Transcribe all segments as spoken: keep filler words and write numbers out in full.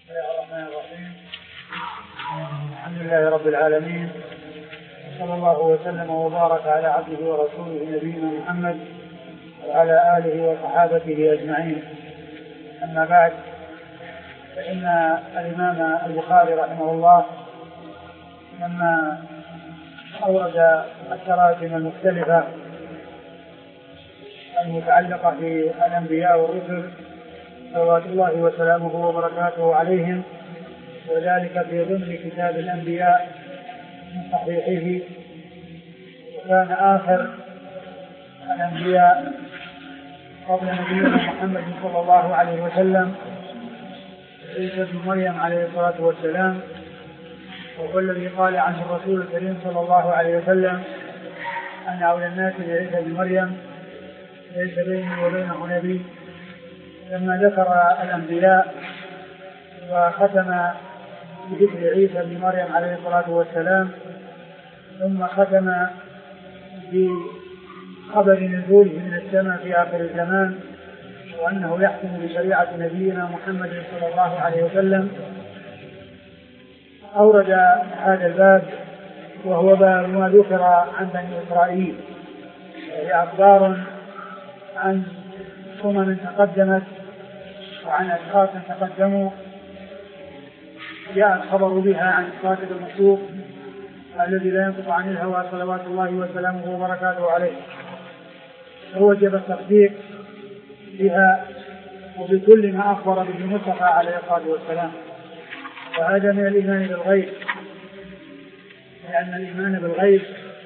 بسم الله الرحمن الرحيم. الحمد لله رب العالمين، صلى الله وسلم وبارك على عبده ورسوله نبينا محمد وعلى آله وصحابته أجمعين. أما بعد، فإن الإمام البخاري رحمه الله لما أورد التراجم المختلفة المتعلقة بالأنبياء والرسل صلوات الله وسلامه وبركاته عليهم، وذلك في ضمن كتاب الأنبياء من صحيحه، وكان آخر الأنبياء قبل نبينا محمد صلى الله عليه وسلم عيسى بن مريم عليه الصلاة والسلام، وهو الذي قال عنه الرسول الكريم صلى الله عليه وسلم أن أولى الناس بعيسى بن مريم ليس بيني وبينه نبي. لما ذكر الأنبياء وختم بذكر عيسى بن مريم عليه الصلاة والسلام، ثم ختم بخبر نزوله من السماء في آخر الزمان، وأنه يحكم بشريعة نبينا محمد صلى الله عليه وسلم، أورد هذا الباب وهو باب ما ذكر عن بني إسرائيل، وهي أخبار عن أمم تقدمت وعن أشخاص تقدموا جاء الخبر بها عن الصادق المصدوق الذي لا ينطق عن الهوى صلوات الله وسلامه وبركاته عليه، فوجب التصديق بها وبكل ما أخبر به المصطفى عليه الصلاة والسلام. وهذا من الإيمان بالغيب، لأن الإيمان بالغيب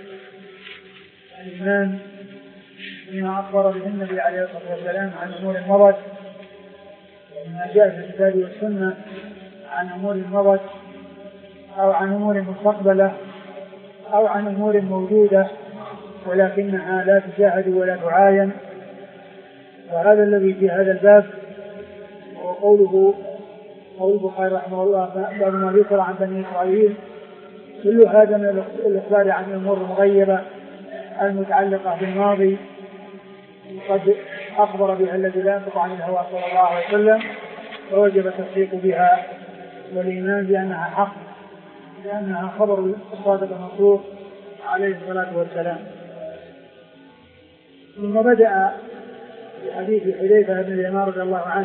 الإيمان بما أخبر به النبي عليه الصلاة والسلام عن أمور مضت، وما جاء في الكتاب والسنة عن أمور مضت أو عن أمور مستقبلة أو عن أمور موجودة ولكنها لا تشاهد ولا تعاين. وهذا الذي في هذا الباب هو قوله قول البخاري رحمه الله باب ما ذكر عن بني إسرائيل، كل هذا من الإخبار عن الأمور المغيبة المتعلقة بالماضي قد أخبر بها الذي لا ينطق عن الهوى صلى الله عليه وسلم، فوجب التصديق بها والإيمان بأنها حق، لأنها خبر الصادق المصدوق عليه الصلاة والسلام. ثم بدأ بحديث حذيفة بن اليمان رضي الله عنه،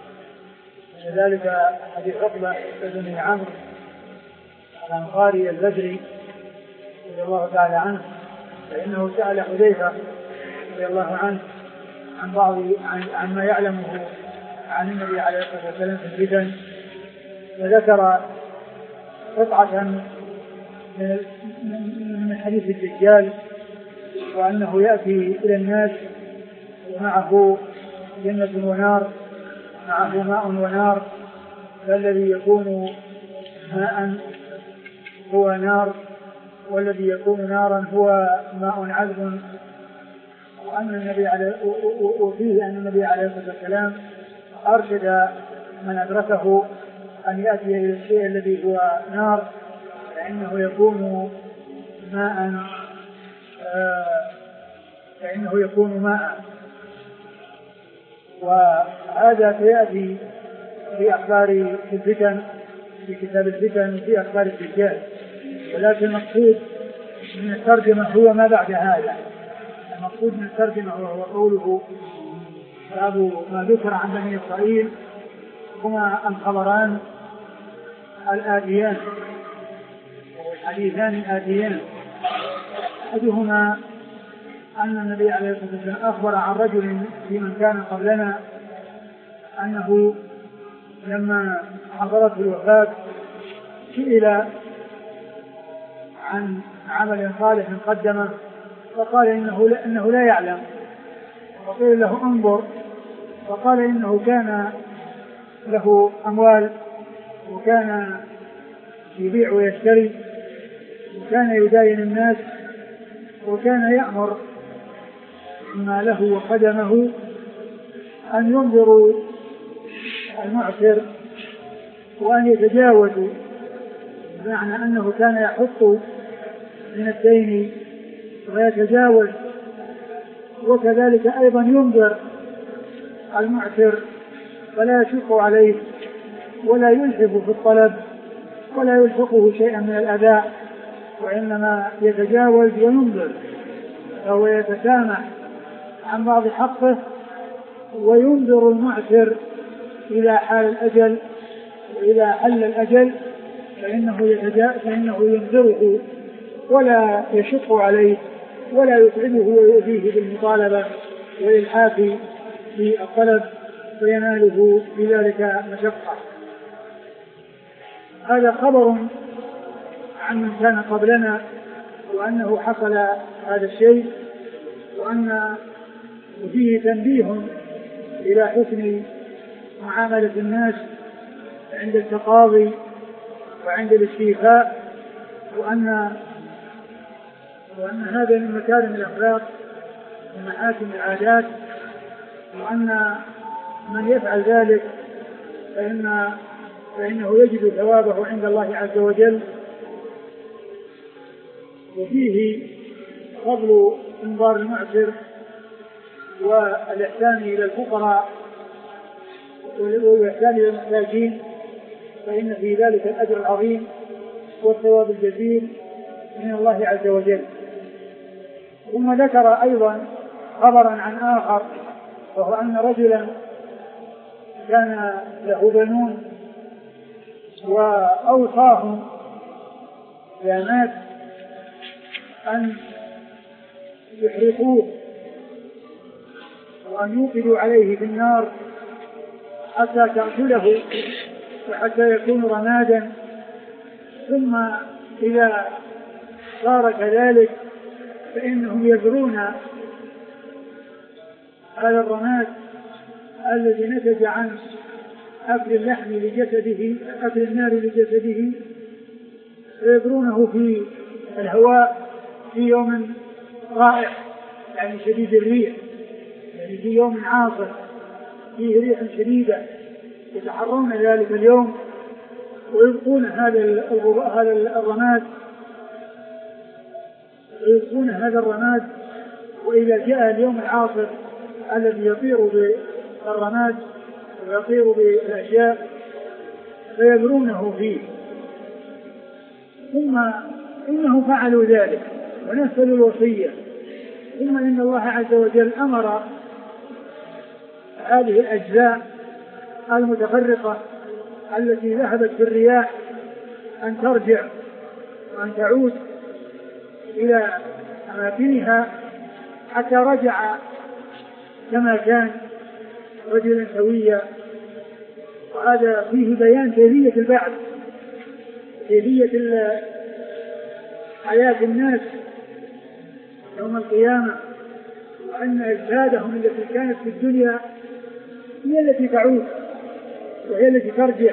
وذلك حديث عقبة بن عمرو الأنصاري البدري رضي الله تعالى عنه، فإنه سأل حذيفة رضي الله عنه عن بعض عن, عن ما يعلمه عن النبي عليه الصلاة والسلام في الفتن، وذكر قطعة من, من حديث الدجال، وأنه يأتي إلى الناس ومعه جنة ونار، معه ماء ونار، فالذي يكون ماء هو نار، والذي يكون نارا هو ماء عذب. وأن النبي عليه وفيه أن النبي عليه الصلاة والسلام أرشد من أدركه أن يأتي إلى الشيء الذي هو نار، فإنه يكون ماء آه فإنه يكون ماء. وهذا سيأتي في أخبار الفتن في كتاب الفتن في أخبار الدجال، ولكن المقصود من الترجمة هو ما بعد هذا. المقصود من الترجمة هو قوله باب ما ذكر عن بني إسرائيل، هما الخبران الآتيان والحديثان الآتيان. أحدهما أن النبي عليه الصلاة والسلام أخبر عن رجل في من كان قبلنا أنه لما حضرته الوفاة سئل عن عمل صالح قدمه فقال إنه لا, إنه لا يعلم، وقيل له انظر، فقال إنه كان له أموال وكان يبيع ويشتري وكان يداين الناس وكان يأمر ما له وقدمه أن ينظروا المعسر وأن يتجاوزوا، بمعنى أنه كان يحط من الدين ويتجاوز، وكذلك أيضا ينظر المعسر فلا يشق عليه ولا يلحق في الطلب ولا يلحقه شيئا من الأداء، وإنما يتجاوز وينظر، فهو يتسامح عن بعض حقه وينظر المعسر إلى حال الأجل، وإذا حل الأجل فإنه, فإنه ينظره ولا يشق عليه ولا يتعبه ويؤذيه بالمطالبة والإلحاح في الطلب فيناله بذلك مشقة. هذا خبر عن من كان قبلنا وأنه حصل هذا الشيء، وأن فيه تنبيه إلى حسن معاملة الناس عند التقاضي وعند الاستيفاء، وأن وأن هذا من مكارم الأخلاق ومحاسن العادات، وأن من يفعل ذلك فإن فإنه يجد ثوابه عند الله عز وجل. وفيه فضل انظار المعسر والإحسان إلى الفقراء والإحسان إلى المحتاجين، فإن في ذلك الأجر العظيم والثواب الجزيل من الله عز وجل. ثم ذكر أيضا خبرا عن آخر، وهو أن رجلا كان له بنون وأوصاهم إذا مات أن يحرقوه وأن يوقدوا عليه في النار حتى تأكله وحتى يكون رمادا، ثم إذا صار كذلك فإنهم يذرون هذا الرماد الذي نتج عن أكل اللحم لجسده أكل النار لجسده، ويذرونه في الهواء في يوم رائع يعني شديد الريح، يعني في يوم عاصف فيه ريح شديدة، يتحرون ذلك اليوم ويبقون هذا هذا الرماد ويبقون هذا الرماد وإذا جاء اليوم العاصف الذي يطير بالرماد ويطير بالأشياء فيذرونه فيه. ثم إنه فعلوا ذلك ونفذوا الوصية، ثم إن الله عز وجل أمر هذه الأجزاء المتفرقة التي ذهبت في الرياح أن ترجع وأن تعود إلى أماكنها حتى رجع كما كان رجلا سويا. وهذا فيه بيان كيفية البعث، كيفية حياة الناس يوم القيامة، وأن أجسادهم التي كانت في الدنيا هي التي تعود وهي التي ترجع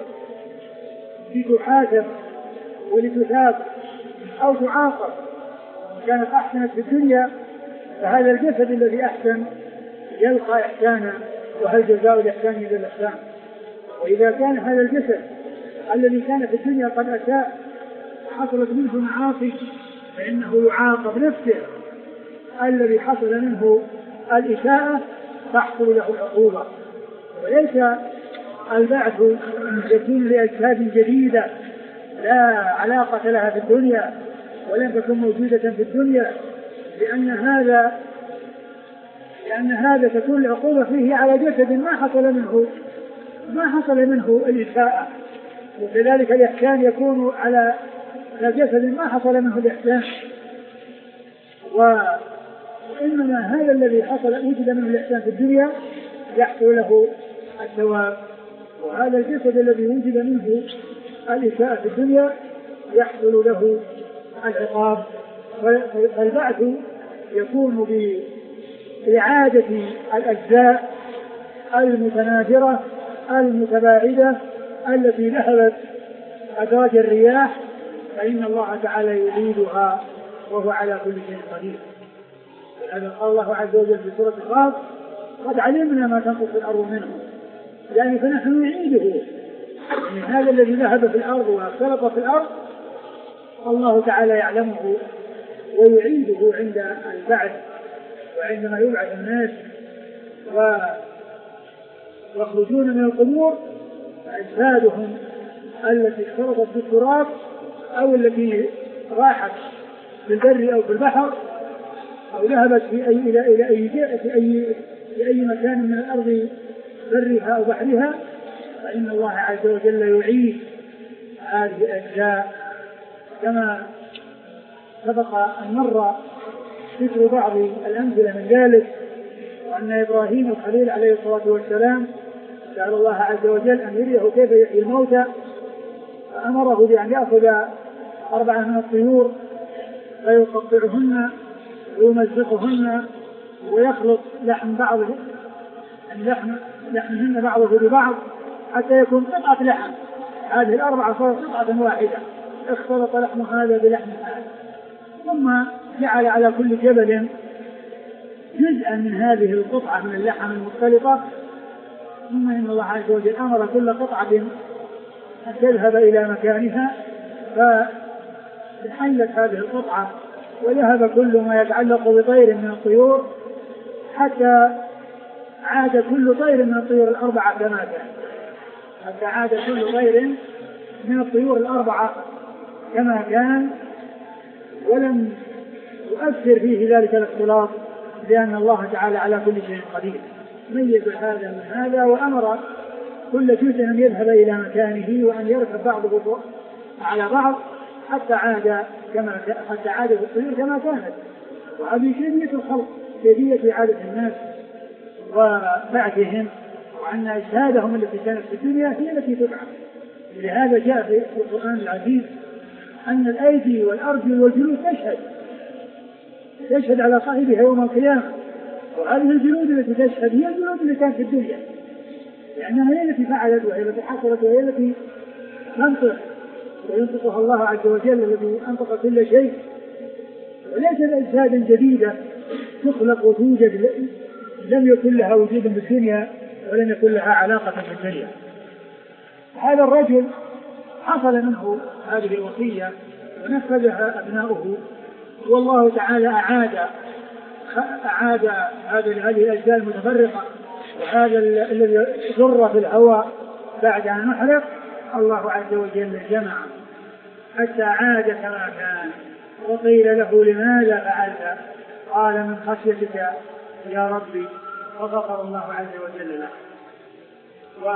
لتحاسب ولتثاب أو تعاقب. كانت أحسنت في الدنيا فهذا الجسد الذي أحسن يلقى إحسانا، وهل جزاء الإحسان إلا الإحسان. وإذا كان هذا الجسد الذي كان في الدنيا قد أساء حصلت منه معاصي فإنه يعاقب نفسه الذي حصل منه الإساءة تحصل له العقوبة. وليس البعث يكون لأجساد جديدة لا علاقة لها في الدنيا ولم تكن موجودة في الدنيا، لأن هذا لأن هذا تكون العقوبة فيه على جسد ما حصل منه ما حصل منه الإساءة، وكذلك الإحسان يكون على جسد ما حصل منه الإحسان. وإنما هذا الذي حصل وجد منه الإحسان في الدنيا يحصل له الثواب، وهذا الجسد الذي وجد منه الإساءة في الدنيا يحصل له العقاب. فالبعث يكون بإعادة الأجزاء المتناثرة المتباعدة التي ذهبت أدراج الرياح، فإن الله تعالى يعيدها وهو على كل شيء قدير. هذا قال الله عز وجل في سورة الغاص: قد علمنا ما تنقص الأرض منه، يعني فنحن نعيده. يعني هذا الذي ذهب في الأرض واختلط في الأرض الله تعالى يعلمه ويعيده عند البعث، وعندما يبعث الناس ويخرجون من القبور أجسادهم التي اختلطت بالتراب أو التي راحت في البر أو في البحر أو ذهبت في أي إلى إلى أي في أي في أي مكان من الأرض برها أو بحرها، فإن الله عز وجل يعيد هذه الأجزاء كما سبق أن مر ذكر بعض الأمثلة من ذلك، وأن إبراهيم الخليل عليه الصلاة والسلام سأل الله عز وجل أن يريه كيف يحيي الموتى، فأمره بأن يأخذ أربعة من الطيور فيقطعهن ويمزقهن ويخلط لحم بعضه اللحم لحمهن بعضه ببعض حتى يكون قطعة لحم. هذه الأربعة صارت قطعة واحدة، اختلط لحم هذا بلحم هذا، ثم جعل على كل جبل جزءا من هذه القطعة من اللحم المختلطة، ثم إن الله عز وجل أمر كل قطعة أن تذهب إلى مكانها فحلت هذه القطعة وذهب كل ما يتعلق بطير من الطيور حتى عاد كل طير من الطيور الأربعة كما كان، حتى عاد كل طير من الطيور الأربعة كما كان، ولم يؤثر فيه ذلك الاختلاط، لأن الله تعالى على كل شيء قدير ميز هذا من هذا، وأمر كل جزء أن يذهب إلى مكانه وأن يركب بعضه على بعض حتى عاد كما حتى عاد الطيور كما كانت. وهذه كيفية الخلق، كيفية إعادة الناس وبعثهم، وأن أجسادهم التي كانت في الدنيا هي التي تبعث. لهذا جاء في القرآن العزيز أن الأيدي والأرجل والجلود تشهد تشهد على صاحبها يوم القيامة، وهذه الجلود التي تشهد هي الجلود اللي كانت في الدنيا، لأنها هي التي فعلت وهي التي حصلت وهي التي تنطق وينطقها الله عز وجل الذي أنطق كل شيء، وليس أجسادا جديدة تخلق وتوجد لم يكن لها وجود في الدنيا ولم يكن لها علاقة في الدنيا. هذا الرجل حصل منه هذه الوصية ونفذها أبناؤه، والله تعالى أعاد أعاد هذه الأجزاء المتفرقة وهذا الذي ذر في الهواء بعد أن نحرق، الله عز وجل جمع حتى عاد كما كان. وقيل له لماذا فعلت؟ قال من خشيتك يا ربي، فغفر الله عز وجل له. و...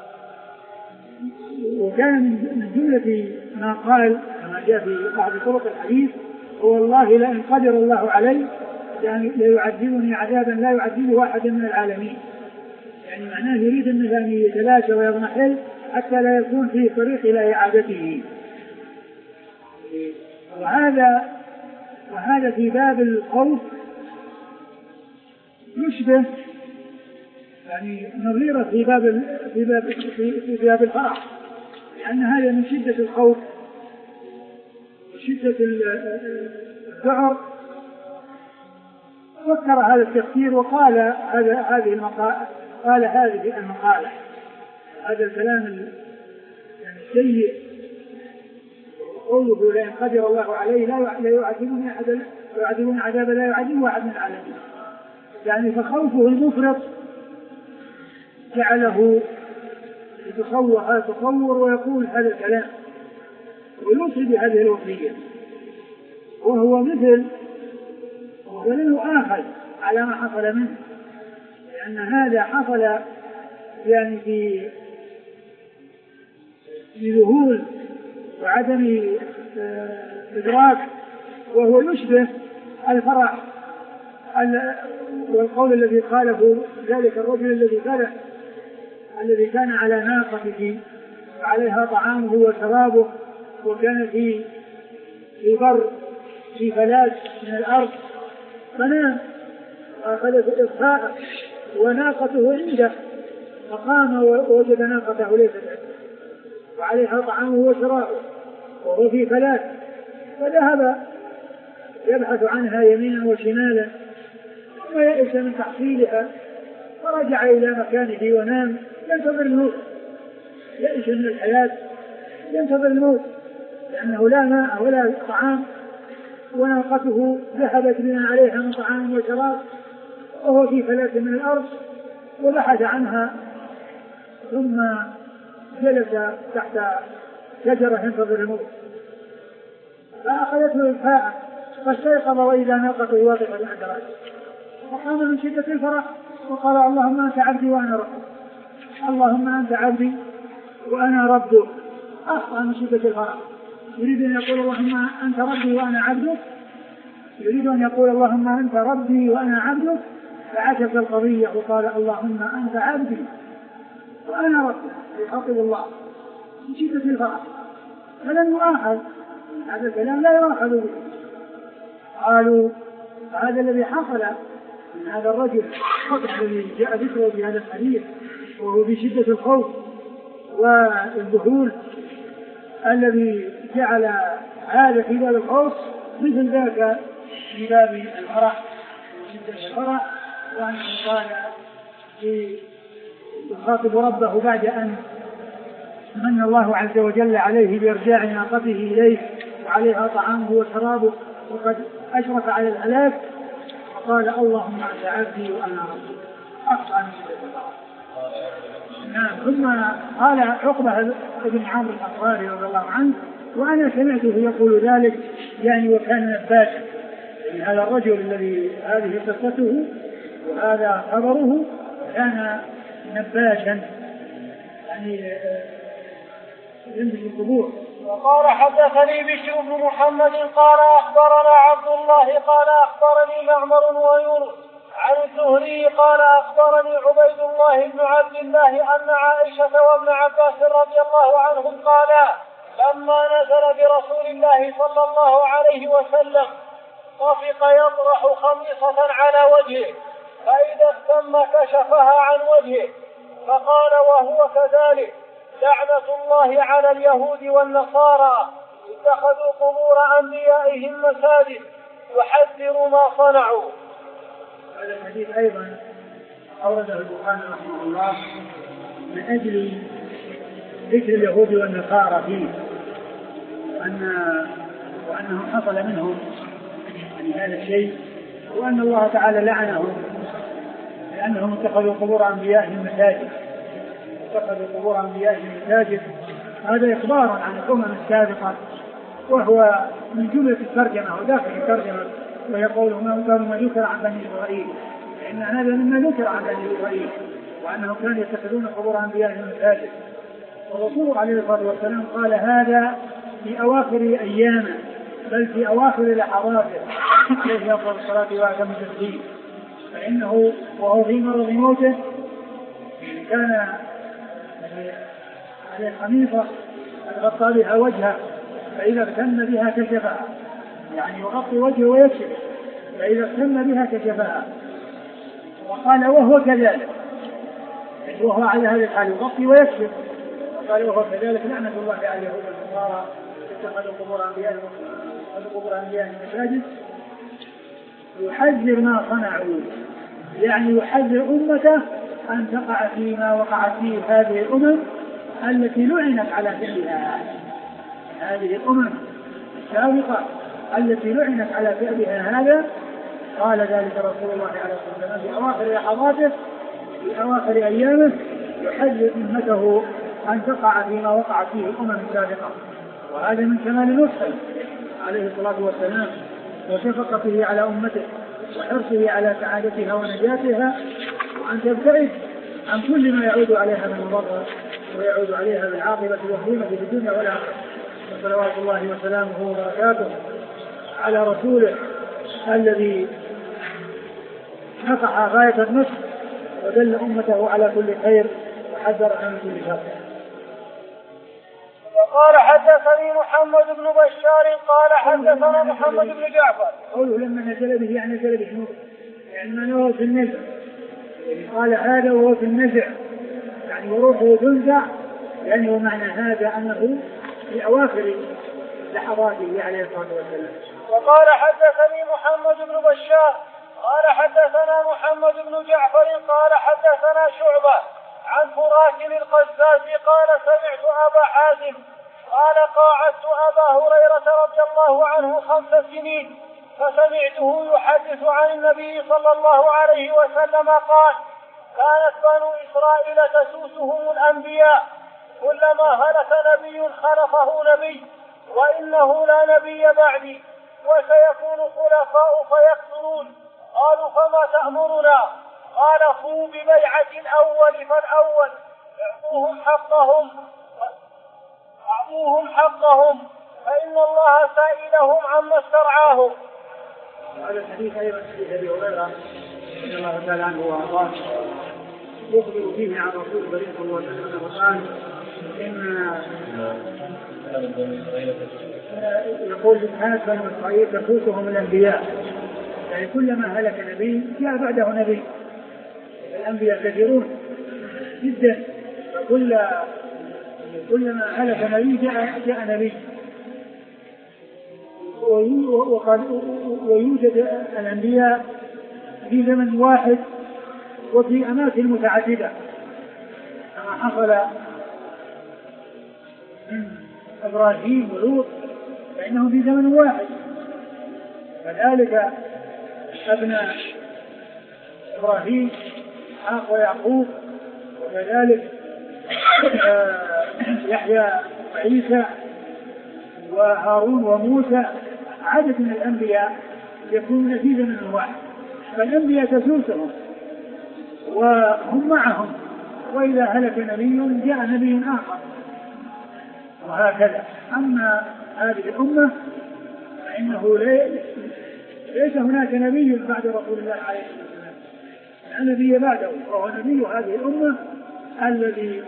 وكان من جملة ما قال كما جاء في بعض طرق الحديث: والله لئن قدر الله علي يعني ليعذبني عذابا لا يعذبه أحد من العالمين، يعني معناه يريد أن يتلاشى ويضمحل حتى لا يكون في طريق إلى إعادته. وهذا وهذا في باب الخوف يشبه يعني نظيره في باب في باب في, في باب الفرح، لأن هذا من شدة الخوف وشدة الذعر فكر هذا التفكير وقال هذا هذه المقالة قال هذه المقالة هذا الكلام يعني السيء، قوله لئن قدر الله عليه لا يعذبني أحد لا يعذبني عذابا لا يعذبه أحد من العالمين، يعني فخوفه المفرط جعله يتصور هذا التصور ويقول هذا الكلام ويوصي بهذه الوصية، وهو مثل ولن يؤاخذ على ما حصل منه، لأن هذا حصل يعني في ذهول وعدم إدراك، وهو يشبه الفرح والقول الذي قاله ذلك الرجل الذي كان الذي كان على ناقته عليها طعامه وشرابه، وكان في في بر في فلاة من الأرض، فنام وأخذ إصفاء وناقته عنده، فقام ووجد ناقته ليست عنده وعليها طعامه وشرابه وهو في فلاة، فذهب يبحث عنها يمينا وشمالا ثم يئس من تحصيلها فرجع إلى مكانه ونام ينتظر الموت، يئس من الحياة ينتظر الموت، لأنه لا ماء ولا طعام وناقته ذهبت بما عليها من طعام وشراب وهو في فلاة من الأرض، وبحث عنها ثم جلس تحت شجرة ينتظر الموت فأخذته الفاء فاستيقظ وإذا ناقته واقفة عند رأسه فقام من شدة الفرح وقال اللهم أنت عبدي وأنا ربك اللهم أنت عبدي وأنا ربك. أخطأ من شدة الفرح يريد أن يقول اللهم أنت ربي وأنا عبدك يريد أن يقول اللهم أنت ربي وأنا عبدك فعكس القضية وقال اللهم أنت عبدي وأنا ربك يخاطب الله من شدة الفرح فلن يؤاخذ هذا الكلام لا يؤاخذ به. قالوا هذا الذي حصل من هذا الرجل الذي جاء ذكره في هذا الحديث وهو بشدة الخوف والذهول الذي جعل هذا في باب الخوف مثل ذاك في باب الفرح وشدة الفرح وأنه قال يخاطب ربه بعد أن من الله عز وجل عليه بإرجاع ناقته إليه وعليها طعامه وشرابه وقد أشرف على الهلاك وقال اللهم أنت عبدي وأنا ربك. أخطأ من شدة الفرح. نعم. ثم قال عقبة بن عمرو الأنصاري رضي الله عنه وأنا سمعته يقول ذلك يعني وكان نباشا يعني هذا الرجل الذي هذه قصته وهذا خبره كان نباشا يعني ينبش القبور. وقال حدثني بشر بن محمد قال أخبرنا عبد الله قال أخبرني معمر ويونس عن الزهري قال أخبرني عبيد الله بن عبد الله أن عائشة وابن عباس رضي الله عنهم قالا لما نزل برسول الله صلى الله عليه وسلم طفق يطرح خميصة على وجهه فإذا اهتم كشفها عن وجهه فقال وهو كذلك لعنة الله على اليهود والنصارى اتخذوا قبور أنبيائهم مساجد يحذر ما صنعوا. هذا الحديث أيضا أورده البخاري رحمه الله من أجل ذكر اليهود والنصارى فيه وأن وأنه حصل منهم يعني هذا الشيء وأن الله تعالى لعنهم لأنهم اتخذوا قبور أنبيائهم مساجد اتخذوا قبور أنبيائهم مساجد. هذا إخبار عن الأمم السابقة وهو من جملة الترجمة وداخل الترجمة ويقول ما ذكر عن بني إسرائيل لأن هذا مما ذكر عن بني إسرائيل وأنهم كانوا يتخذون قبور أنبيائهم مساجد. والرسول عليه الصلاة والسلام قال هذا في أواخر أيامه بل في أواخر لحظاته عليه أفضل الصلاة وأتم التسليم فإنه وهو في مرض موته كان عليه خميصة غطى بها وجهه فإذا اغتم بها كشفها يعني يغطي وجهه ويكشف فإذا اغتم بها كشفها وقال وهو كذلك وهو على هذا الحال يغطي ويكشف وقال وهو كذلك لعنة الله على اليهود والنصارى اتخذوا قبور أنبيائهم قبور أنبيائهم مساجد يحذر ما صنعوا يعني يحذر أمته أن تقع فيما وقعت فيه هذه الأمم التي لعنت على فعلها هذه الأمم السابقة التي لعنت على فعلها هذا. قال ذلك رسول الله عليه الصلاة والسلام في أواخر لحظاته في أواخر أيامه يحذر أمته أن تقع فيما وقعت فيه الأمم السابقة وهذا من كمال نصحه عليه الصلاة والسلام وشفقته على أمته وحرصه على سعادتها ونجاتها وأن تبتعد عن كل ما يعود عليها من مضرة ويعود عليها بالعاقبة والهيمة في الدنيا والآخرة. وصلوات الله وسلامه وبركاته على رسوله الذي نصح غاية النصح ودل أمته على كل خير وحذر عن كل شر. وقال حدثني محمد بن بشار قال حدثنا محمد بن جعفر قوله لما نزل به يعني نزل به يعني ما هو في النزع قال هذا وهو في النزع يعني وروحه تنزع يعني ومعنى هذا أنه في أواخر لحظاته عليه الصلاة والسلام. وقال حدثني محمد بن بشار قال حدثنا محمد بن جعفر قال حدثنا شعبة عن فراك القزاز قال سمعت أبا حازم قال قاعدت أبا هريرة رضي الله عنه خمس سنين فسمعته يحدث عن النبي صلى الله عليه وسلم قال كانت بنو إسرائيل تسوسهم الأنبياء كلما هلك نبي خلفه نبي وإنه لا نبي بعدي وسيكون خلفاء فيقتلون. قالوا فما تأمرنا؟ قال فوا ببيعة الأول فالأول اعطوهم حقهم اعطوهم حقهم فإن الله سائلهم عما استرعاهم. هذا الحديث أيضا حديث أبي هريرة رضي الله تعالى عنه وأرضاه يخبر فيه عن رسول الله صلى الله عليه وسلم وقال إن يقول سبحانه بنو إسرائيل تفوتهم الأنبياء، يعني كلما هلك نبي جاء بعده نبي. الأنبياء كثيرون جدا، فكل كلما هلك نبي جاء جاء نبي. ويوجد الأنبياء في زمن واحد وفي أماكن متعددة كما حصل من إبراهيم ولوط فإنهم في زمن واحد، كذلك أبناء إبراهيم إسحاق ويعقوب، وكذلك يحيى وعيسى وهارون وموسى. عدد من الأنبياء يكونون في زمن واحد، فالأنبياء تسوسهم وهم معهم، وإذا هلك نبي جاء نبي آخر وهكذا. أما هذه الأمة فإنه ليس هناك نبي بعد رسول الله عليه الصلاة والسلام، لا نبي بعده، وهو نبي هذه الأمة الذي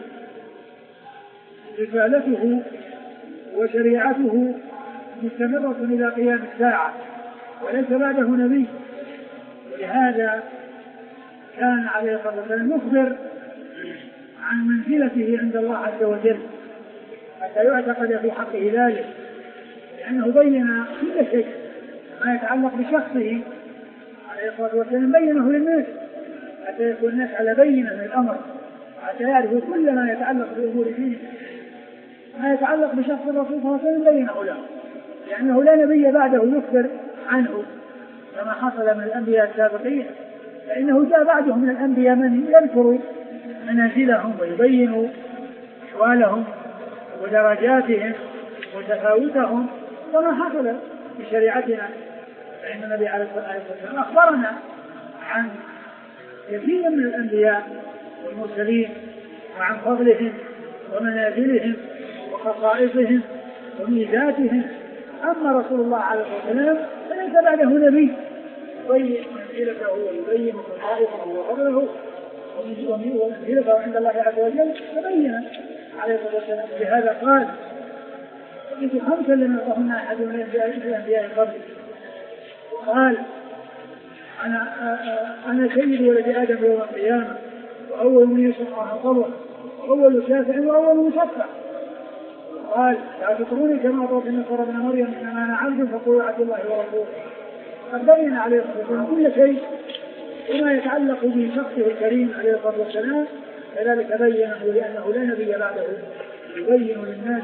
رسالته وشريعته مستمرة إلى قيام الساعة وليس بعده نبي. ولهذا كان عليه الصلاة والسلام يخبر عن منزلته عند الله عز وجل حتى يعتقد في حقه ذلك، لأنه بين كل شيء ما يتعلق بشخصه عليه الصلاة والسلام بينه للناس حتى يكون الناس على بينة من الأمر، حتى يعرفوا كل ما يتعلق بأمور دينه. ما يتعلق بشخص الرسول صلى الله عليه وسلم بينه له، لأنه لا نبي بعده يخبر عنه كما حصل من الأنبياء السابقين، فإنه جاء بعده من الأنبياء من يذكر منازلهم ويبين أحوالهم ودرجاتهم وتفاوتهم كما حصل بشريعتنا. فإن النبي عليه الصلاة والسلام أخبرنا عن كثير من الأنبياء والمرسلين وعن فضلهم ومنازلهم وخصائصهم وميزاتهم. أما رسول الله عليه الصلاة والسلام فليس بعده نبي يبين منزلته ويبين خصائصه وفضله ومنزلته عند الله عز وجل فبين عليه الصلاة والسلام. لهذا قال إذ خمسا لم يطهن أحد من الأنبياء قبل، قال أنا أنا سيد ولد آدم يوم القيامة وأول من يشفع قبره وأول شافع وأول مشفع. قال لا تطروني كما أطرت النصارى ابن مريم إنما أنا عبد فقولوا عبد الله ورسوله. قد بين عليه الصلاة والسلام كل شيء وما يتعلق بشخصه الكريم عليه الصلاة والسلام، كذلك بينه لأنه لا نبي بعده يبين للناس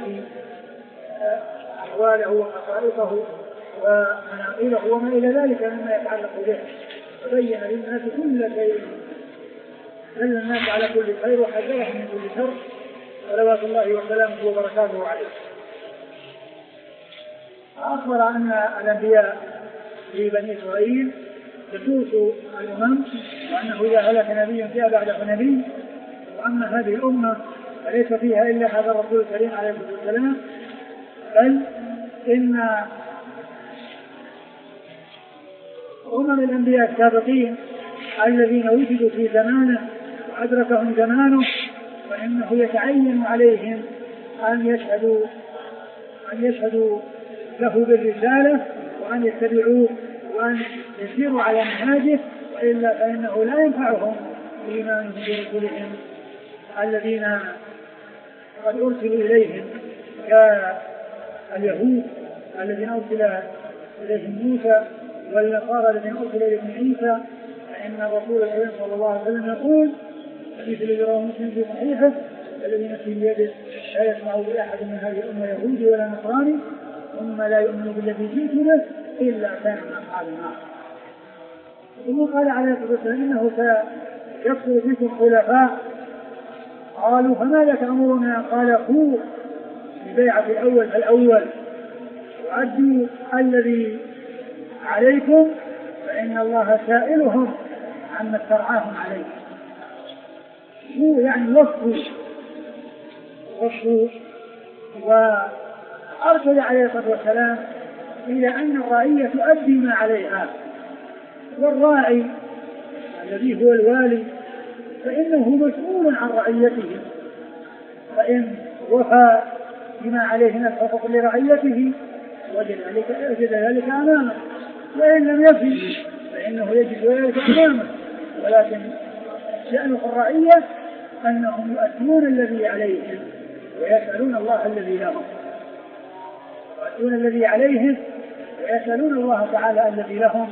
أحواله وخصائصه ومناقبه وما إلى ذلك مما يتعلق به، بين للناس كل شيء، دل الناس على كل خير وحذرهم من كل شر، صلوات الله وسلامه وبركاته عليه. أخبر أن الأنبياء في بني إسرائيل تسوس الأمم، وأنه إذا هلك نبي جاء بعده نبي. وأما هذه الأمة فليس فيها إلا هذا الرسول الكريم عليه الصلاة والسلام، بل إن أمم الأنبياء السابقين الذين وجدوا في زمانه وأدركهم زمانه فإنه يتعين عليهم أن يشهدوا أن يشهدوا له بالرسالة وأن يتبعوه وأن يسيروا على منهاجه، وإلا فإنه لا ينفعهم إيمانهم برسلهم الذين قد أرسلوا إليهم كاليهود الذين أرسل إليهم موسى والنصارى الذين أرسل إليهم عيسى. فإن الرسول الكريم صلى الله عليه وسلم يقول حديث الذي رواه مسلم في صحيحه الذي نفسي بيده لا يسمع بأحد من هذه الأمة يهودي ولا نصراني ثم لا يؤمن بالذي جئت به إلا كان من أصحاب النار. ثم قال عليه الصلاة والسلام إنه سيكثر فيكم خلفاء قالوا فماذا تأمرنا؟ قال خذوا ببيعة الأول فالأول وأدوا الذي عليكم فإن الله سائلهم عما استرعاهم عليه. هو يعني وصفوا وصفوا وأرشد عليه الصلاة والسلام إلى أن الرعية تؤدي ما عليها، والراعي الذي هو الوالي فإنه مسؤول عن رعيته، فإن وفى بما عليه من الحقوق لرعيته وجد ذلك أمامه، وإن لم يفي فإنه يجد ذلك أمامه. ولكن شأن الرعية أنهم يؤدون الذي عليهم ويسألون الله الذي لهم، يؤدون الذي عليهم ويسألون الله تعالى الذي لهم.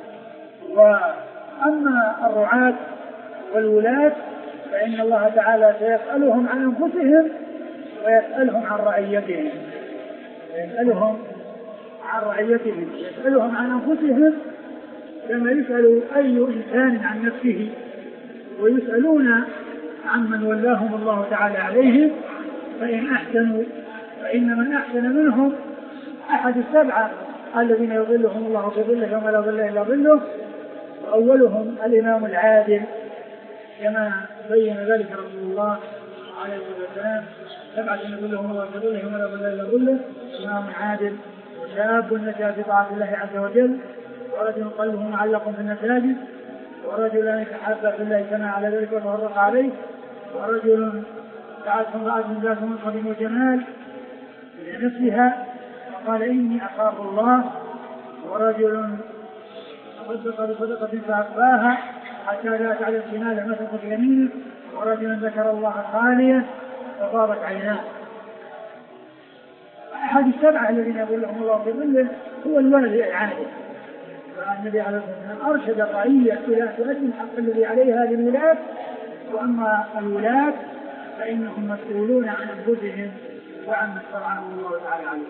وأما الرعاة والولاة فإن الله تعالى سيسألهم عن أنفسهم ويسألهم عن رعيتهم ويسألهم عن رعيتهم يسألهم عن أنفسهم كما يسأل أي إنسان عن نفسه، ويسألون عمن ولاهم الله تعالى عليهم. فإن أحسنوا فإن من أحسن منهم أحد السبعة الذين يظلهم الله في ظله يوم لا ظل إلا ظله، وأولهم الإمام العادل كما بين ذلك رسول الله عليه الصلاة والسلام: سبعة يظلهم الله في ظله يوم لا ظل إلا ظله، إمام عادل، وشاب نشأ في طاعة الله عز وجل، ورجل قلبه معلق في المساجد، ورجل يتحابى في الله كما على ذلك وتفرق عليه، ورجل دعته امرأة ذات منصب وجمال لنفسها وقال إني أخاف الله، ورجل تصدق بصدقة فأخفاها حتى لا تعلم شماله ما تنفق يمينه، ورجل ذكر الله خاليا ففاضت عيناه. أحد السبعة الذين يظلهم الله في ظله هو الوالي العادل. فالنبي عليه الصلاة والسلام أرشد الرعية إلى تؤدي الحق الذي عليها للولاة، وأما الولاة فإنهم مسؤولون عن أنفسهم وعما استرعاهم الله تعالى عليه.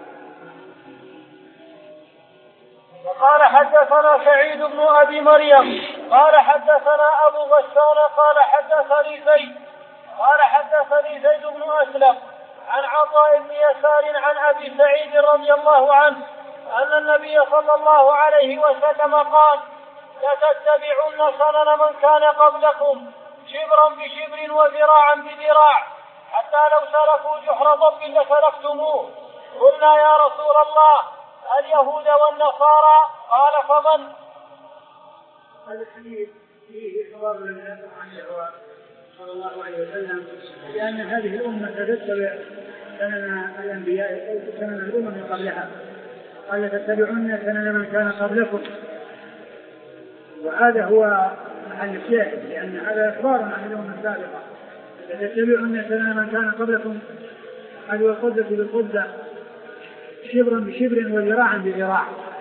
وقال حدثنا سعيد بن أبي مريم قال حدثنا أبو غسان قال حدثني زيد قال حدثني زيد بن أسلم عن عطاء بن يسار عن أبي سعيد رضي الله عنه أن النبي صلى الله عليه وسلم قال: لتتبعن سنن من كان قبلكم شبرا بشبر وذراعا بذراع حتى لو سلكوا جحر ضب لسلكتموه. قلنا يا رسول الله اليهود والنصارى؟ قال فمن؟ هذا الحديث فيه إخبار لنا عن الرسول صلى الله عليه وسلم لأن هذه الأمة تتبع سنن الأنبياء سنن الأمم قبلها، قال تتبعون سنن من كان قبلكم، وهذا هو محل الشاهد لأن هذا إخبار عن الأمم السابقة. تتبعون سنن من كان قبلكم هذه القدة بالقدة شبرا بشبر وذراعا بذراع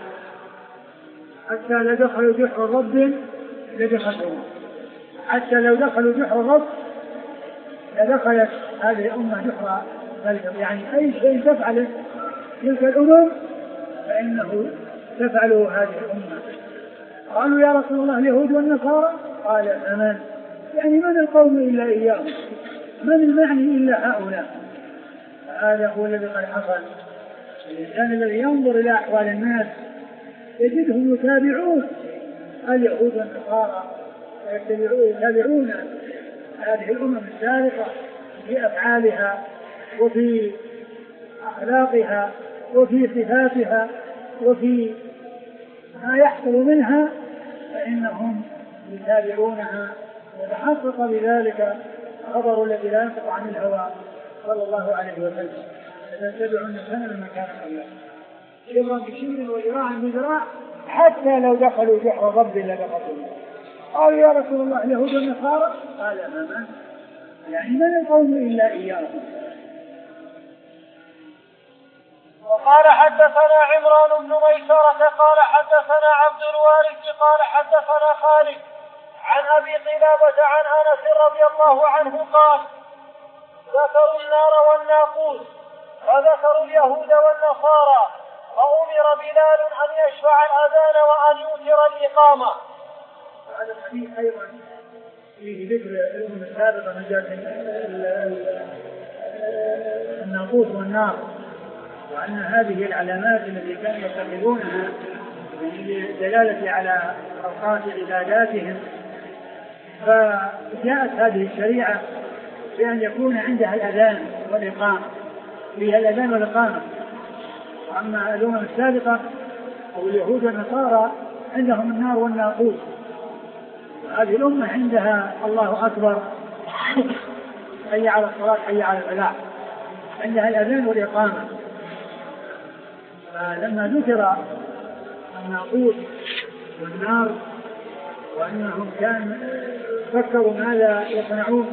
حتى لو دخلوا جحر رب لدخلوا حتى لو دخلوا جحر رب لدخلت هذه الأمة جحر رب، يعني أي شيء تفعله تلك الأمم فإنه تفعله هذه الأمة. قالوا يا رسول الله اليهود والنصارى؟ قال فمن؟ يعني من القوم إلا إياهم، من المعني إلا هؤلاء. هذا هو الذي قد حصل. الإنسان الذي ينظر إلى أحوال الناس يجدهم يتابعون اليهود والنصارى ويتابعون هذه الأمم السابقة في أفعالها وفي أخلاقها وفي صفاتها وفي ما يحصل منها، فإنهم يتابعونها. وتحقق بذلك خبر الذي لا ينطق عن الهوى صلى الله عليه وسلم: فتتبعون سنن من كان قبلكم شبرا بشبر وذراعا بذراع حتى لو دخلوا جحر رب لدخلوا. قالوا يا رسول الله اليهود والنصارى؟ قال فمن؟ يعني من القوم إلا إياهم. وقال حدثنا عمران بن ميسرة قال حدثنا عبد الوارث قال حدثنا خالد عن أبي قلابة عن أنس رضي الله عنه قال: ذكروا النار والناقوس وذكروا اليهود والنصارى، فأمر بلال أن يشفع الأذان وأن يوتر الإقامة. هذا الحديث أيضا فيه ذكر الأمم السابقة من جهة الناقوس والنار، وأن هذه العلامات التي كانوا يتخذونها للدلالة على أوقات عباداتهم، فجاءت هذه الشريعة بأن يكون عندها الأذان والإقامة، فيها الأذان والإقامة. أما الأمم السابقة أو اليهود والنصارى عندهم النار والناقوس، هذه الأمة عندها الله أكبر، حي على الصلاة حي على الفلاح، عندها الأذان والإقامة. فلما ذكر الناقوس والنار وأنهم كانوا فكروا ماذا يصنعون،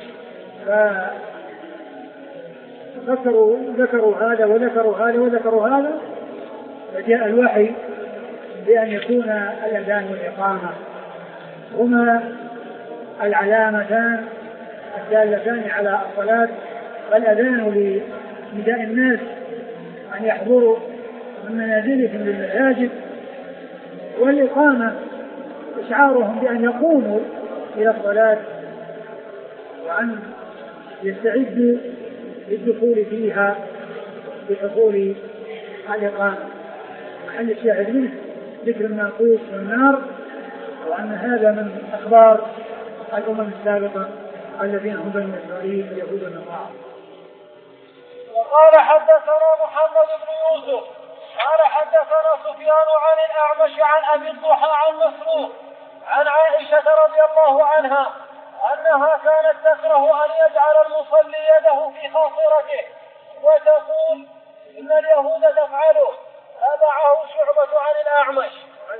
ففكروا ذكروا هذا وذكروا هذا وذكروا هذا، فجاء الوحي بأن يكون الأذان والإقامة هما العلامتان الدالتان على الصلاة، فالأذان لنداء الناس أن يحضروا من منازلهم للمساجد، والإقامة إشعارهم بأن يقوموا إلى الصلاة وأن يستعدوا للدخول فيها بحصول الإقامة. محل الشاهد منه ذكر الناقوس والنار، وأن هذا من أخبار الأمم السابقة الذين هم بني إسرائيل اليهود والنصارى. وقال حدثنا محمد بن يوسف قال حدثنا سفيان عن الأعمش عن أبي الضحى عن مسروق عن عائشة رضي الله عنها أنها كانت تكره أن يجعل المصلي يده في خاصرته وتقول إن اليهود تفعله. تابعه شعبة عن الأعمش.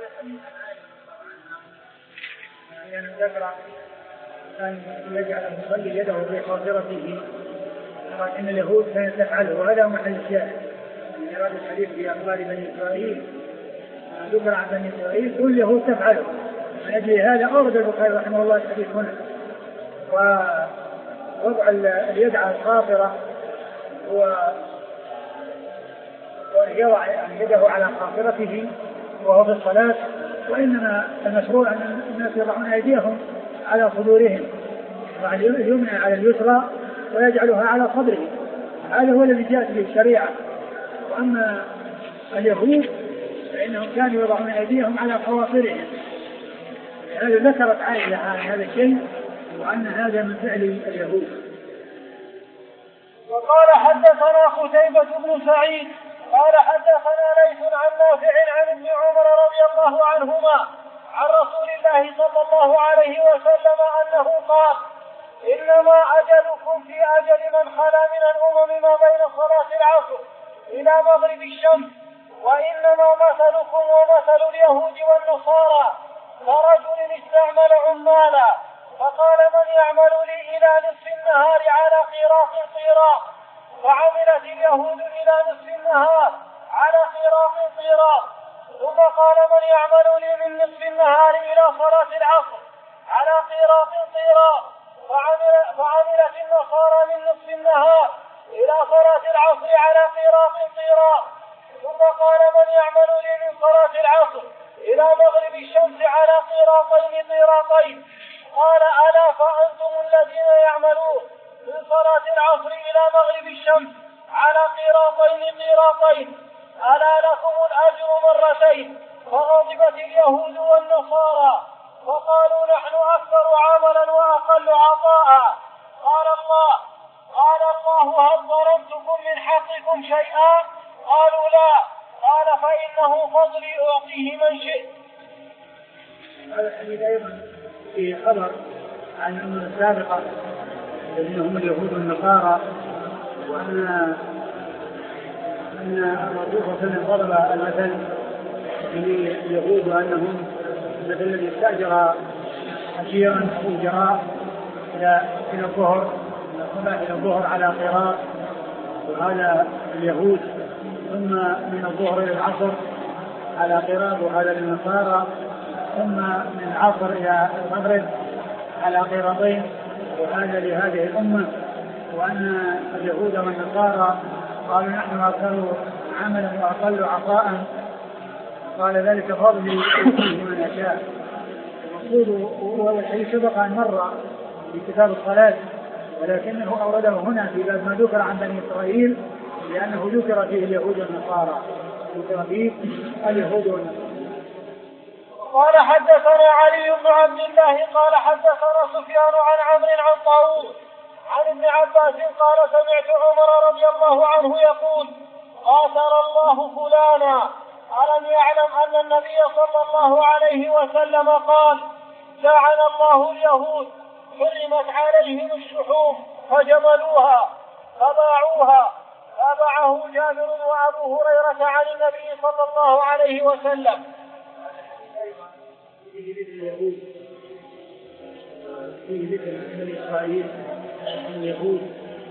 يعني ذكر أن يجعل المصلي يده في خاصرته، ولكن اليهود كانت تفعله، وهذا محل الشاهد من إرادة الحديث في أخبار بني إسرائيل. ذكر عن بني إسرائيل كل اليهود تفعله، من أجل هذا أورد البخاري رحمه الله الحديث هنا. ووضع اليد على الخاصرة هو ويضع يده على خاصرته وهو في الصلاة، وإنما المشروع أن الناس يضعون أيديهم على صدورهم، اليمنى على اليسرى ويجعلها على صدره. هذا هو الذي جاءت به الشريعة. وأما اليهود فإنهم كانوا يضعون أيديهم على خواصرهم. هذا ذكرت عائشة هذا الشيء، وأن هذا من فعل اليهود. وقال حدثنا قتيبة بن سعيد قال حدثنا ليث عن نافع عن ابن عمر رضي الله عنهما عن رسول الله صلى الله عليه وسلم أنه قال إنما أجلكم في أجل من خلا من الأمم ما بين صلاة العصر إلى مغرب الشمس، وإنما مثلكم ومثل اليهود والنصارى كرجل استعمل عمالا فقال من يعمل لي إلى نصف النهار على قيراط قيراط، فعملت اليهود إلى نصف النهار على قيراط قيراط، ثم قال من يعمل لي من نصف النهار إلى صلاة العصر على قيراط قيراط، فعملت النصارى من نصف النهار إلى صلاة العصر على قيراط قيراط، ثم قال من يعمل لي من صلاة العصر إلى مغرب الشمس على قيراطين قيراطين، قال ألا فأنتم الذين يعملون من صلاة العصر إلى مغرب الشمس على قيراطين قيراطين ألا لكم الأجر مرتين. فغضبت اليهود والنصارى فقالوا نحن أكثر عملا وأقل عطاء. قال الله قال الله هل ظلمتكم من حقكم شيئا؟ قالوا لا. قال فإنه فضلي أعطيه من شئت. هذا الحديث أيضا في خبر عن الأمم السابقة الذين هم اليهود والنصارى، وأن أن الرسول صلى الله عليه وسلم ضرب المثل لليهود وأنهم مثل الذي استأجر أجيرا أو أجراء إلى إلى الظهر إلى الظهر على قراء، وهذا اليهود، ثم من الظهر إلى العصر على قراء، وهذا للنصارى، ثم من العصر إلى المغرب على قراطين، وهذا لهذه الأمة. وأن اليهود والنصارى قالوا نحن أكثر عملا وأقل عطاء، قال ذلك فضلي يؤتيه من يشاء. المقصود هو الحديث سبق أن مر في كتاب الصلاة، ولكنه أورده هنا في باب ما ذكر عن بني إسرائيل، لأنه ذكر فيه اليهود والنصارى، ذكر فيه اليهود والنصارى. قال حدثنا علي بن عبد الله قال حدثنا سفيان عن عمرو عن طاووس عن ابن عباس قال سمعت عمر رضي الله عنه يقول قاتل الله فلانا، ألم يعلم أن النبي صلى الله عليه وسلم قال لعن الله اليهود حرمت عليهم الشحوم فجملوها فباعوها. تابعه جابر وأبو هريرة عن النبي صلى الله عليه وسلم. فيه ذكر بني إسرائيل اليهود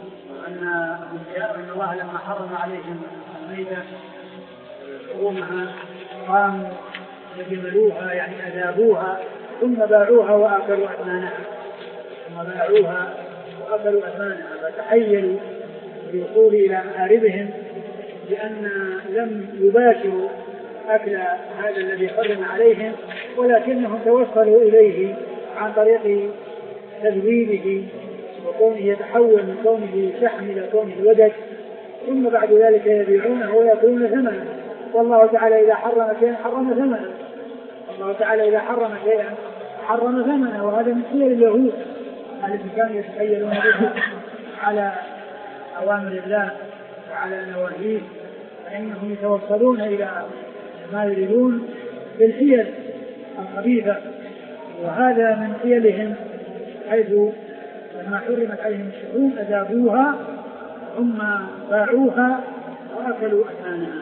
أن الله لما حرم عليهم الميتة حرمها قاموا فجملوها يعني أذابوها ثم باعوها وأكلوا أثمانها ثم باعوها وأكلوا أثمانها فتحيلوا بالوصول إلى مآربهم لأن لم يباشروا أكل هذا الذي حرم عليهم، ولكنهم توصلوا إليه عن طريق تذويبه وكونه يتحول من كونه شحم إلى كونه ودك، ثم بعد ذلك يبيعونه ويأكلون ثمنه. والله تعالى إذا حرم شيئا حرم ثمنه، الله تعالى إذا حرم شيئا حرم ثمنه، وهذا من حيل اليهود الذين كانوا يتحيلون به على أوامر الله وعلى نواهيه، فإنهم يتوصلون إلى ما يريدون بالحيل الخبيثة، وهذا من حيلهم، حيث لما حرمت عليهم الشحوم أذابوها ثم باعوها وأكلوا أثمانها.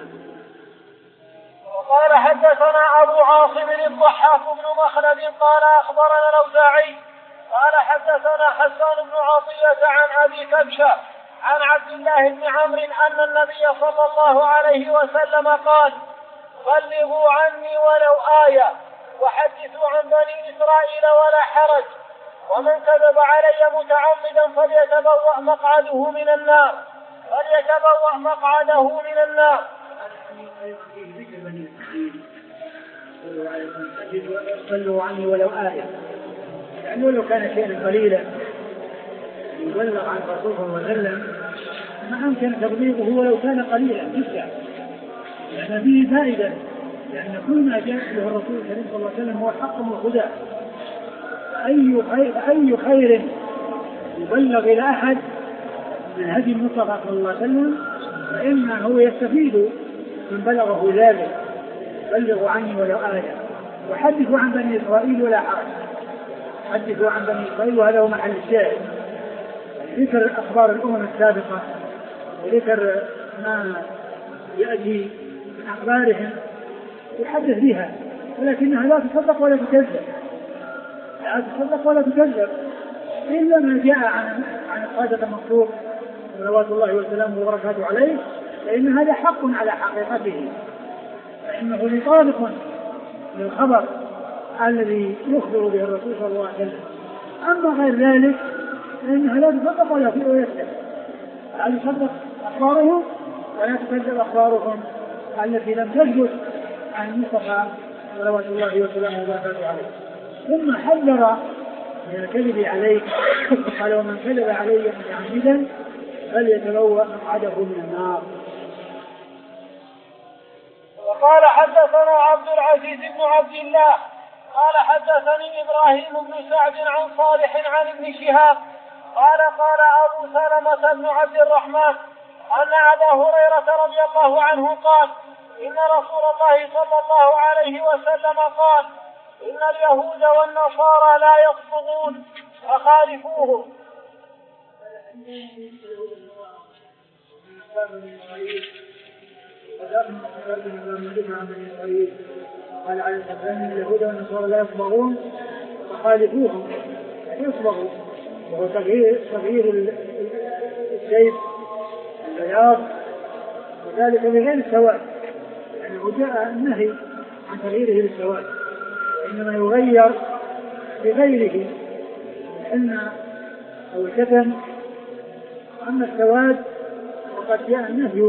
وقال حدثنا أبو عاصم الضحاك بن مخلد قال أخبرنا الأوزاعي قال حدثنا حسان بن عطية عن أبي كبشة عن عبد الله بن عمرو أن النبي صلى الله عليه وسلم قال بلغوا عني ولو آية وحدثوا عن بني إسرائيل ولا حرج، ومن كذب علي متعمدا فليتبوأ مقعده من النار فليتبوأ مقعده من النار. بلغوا عني ولو آية، يعني ولو كان شيئا قليلا يبلغ عن الرسول صلى الله عليه وسلم ما أمكن تبليغه ولو كان قليلا جدا، لأن فيه فائدة، لأن كل ما جاء به الرسول صلى الله عليه وسلم هو حق وهدى. أي خير, أي خير يبلغ إلى أحد من هدي المصطفى صلى الله عليه وسلم فإنه يستفيد من بلغه ذلك. بلغوا عني ولو آية وحدثوا عن بني إسرائيل ولا حرج، حدثوا عن بني إسرائيل، وهذا هو محل الشاهد، ذكر أخبار الأمم السابقة وذكر ما يأتي من أخبارهم يحدث بها، ولكنها لا تصدق ولا تكذب، لا تصدق ولا تكذب إلا ما جاء عن عن الصادق المصدوق صلوات الله وسلامه وبركاته عليه، فإن هذا حق على حقيقته، فإنه مطابق للخبر الذي يخبر به الرسول صلى الله عليه وسلم. أما غير ذلك فإنها لا تصدق ولا تكذب، لا تصدق أخبارهم ولا تكذب أخبارهم التي لم تثبت عن المصطفى صلوات الله وسلامه وبركاته عليه. ثم حذر من الكذب عليه، قال ومن كذب علي متعمدا فليتبوأ مقعده من النار. وقال حدثنا عبد العزيز بن عبد الله قال حدثني إبراهيم بن سعد عن صالح عن ابن شهاب قال قال أبو سلمة بن عبد الرحمن أن أبا هريرة رضي الله عنه قال إن رسول الله صلى الله عليه وسلم قال إن اليهود والنصارى لا يصبغون فخالفوهم. قال عليه الصلاة والسلام اليهود والنصارى لا يصبغون فخالفوهم، يعني يصبغوا وهو تغيير تغيير الشيء البياض وذلك بغير السواد، يعني وجاء النهي عن تغييره للسواد، إنما يغير بغيره الحنة أو الكتم. أما السواد وقد جاء النهي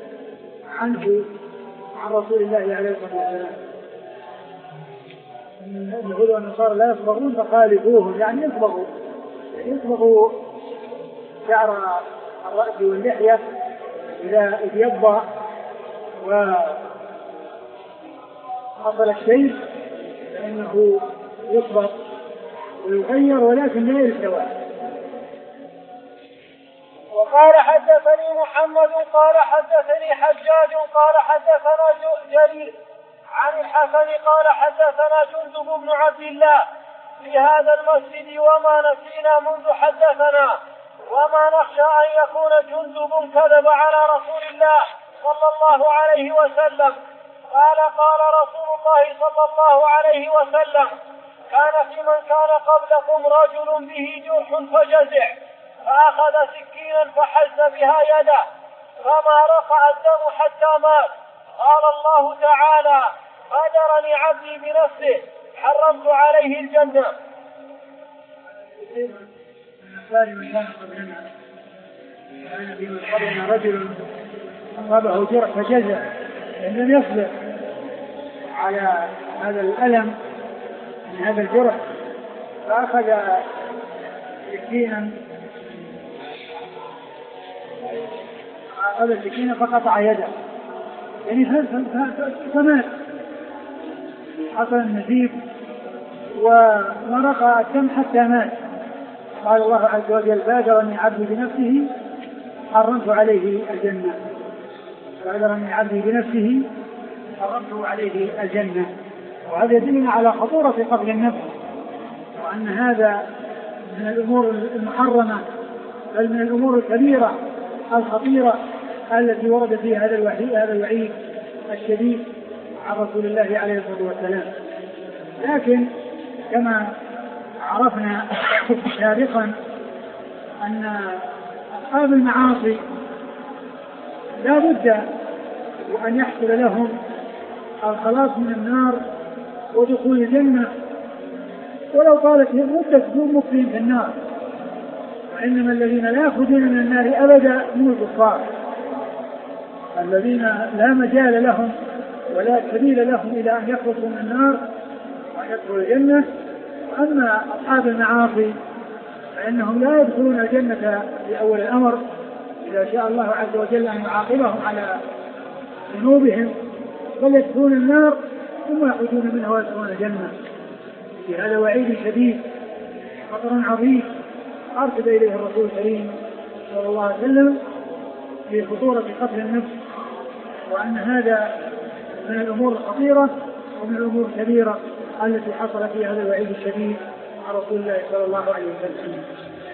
عنه عن رسول الله عليه الصلاة والسلام. اليهود والنصارى لا يصبغون فخالفوهم، يعني يصبغوا يصبغوا شعر الرأس واللحية إذا ابيض وحصل الشيء فإنه يصبغ ويغير ولكن لا يلتوى. وقال حدثني محمد قال حدثني حجاج قال حدثنا جرير عن الحسن قال حدثنا جندب بن عبد الله في هذا المسجد وما نسينا منذ حدثنا وما نخشى أن يكون جندب كذب على رسول الله صلى الله عليه وسلم. قال قال رسول الله صلى الله عليه وسلم كان في من كان قبلكم رجل به جرح فجزع فأخذ سكينا فحز بها يده فما رقع الدم حتى مات. قال الله تعالى غدرني عبدي بنفسه حرمت عليه الجنة. من كان قبلنا كان في من قبلنا رجل أصابه جرح فجزع لم يصبر على هذا الألم من هذا الجرح فأخذ سكينا أخذ سكينا فقطع يده يعني فمات حصل النزيف ومرق الدم حتى مات. قال الله عز وجل بادرني عبدي بنفسه حرمت عليه الجنة. بادرني عبدي بنفسه حرمت عليه الجنة. وهذا يدلنا على خطورة قتل النفس وأن هذا من الأمور المحرمة بل من الأمور الكبيرة الخطيرة التي ورد فيها هذا الوعيد هذا الوعيد الشديد عن رسول الله عليه الصلاة والسلام. لكن كما عرفنا سابقا أن أصحاب المعاصي لا بد وأن يحصل لهم الخلاص من النار ودخول الجنة ولو طالت مدة دون مقيم في النار. وإنما الذين لا يخرجون من النار أبدا هم الكفار الذين لا مجال لهم ولا سبيل لهم إلى أن يخرجوا من النار ويدخلوا الجنة. أما أصحاب المعاصي فإنهم لا يدخلون الجنة في أول الأمر إذا شاء الله عز وجل أن يعاقبهم على ذنوبهم بل يدخلون النار ثم يخرجون منها ويدخلون الجنة. في هذا وعيد شديد خطر عظيم أرشد إليه الرسول الكريم صلى الله عليه وسلم في خطورة قتل النفس وأن هذا من الأمور الخطيرة ومن الأمور الكبيرة التي حصل فيها هذا الوعيد الشديد عن رسول الله صلى الله عليه وسلم.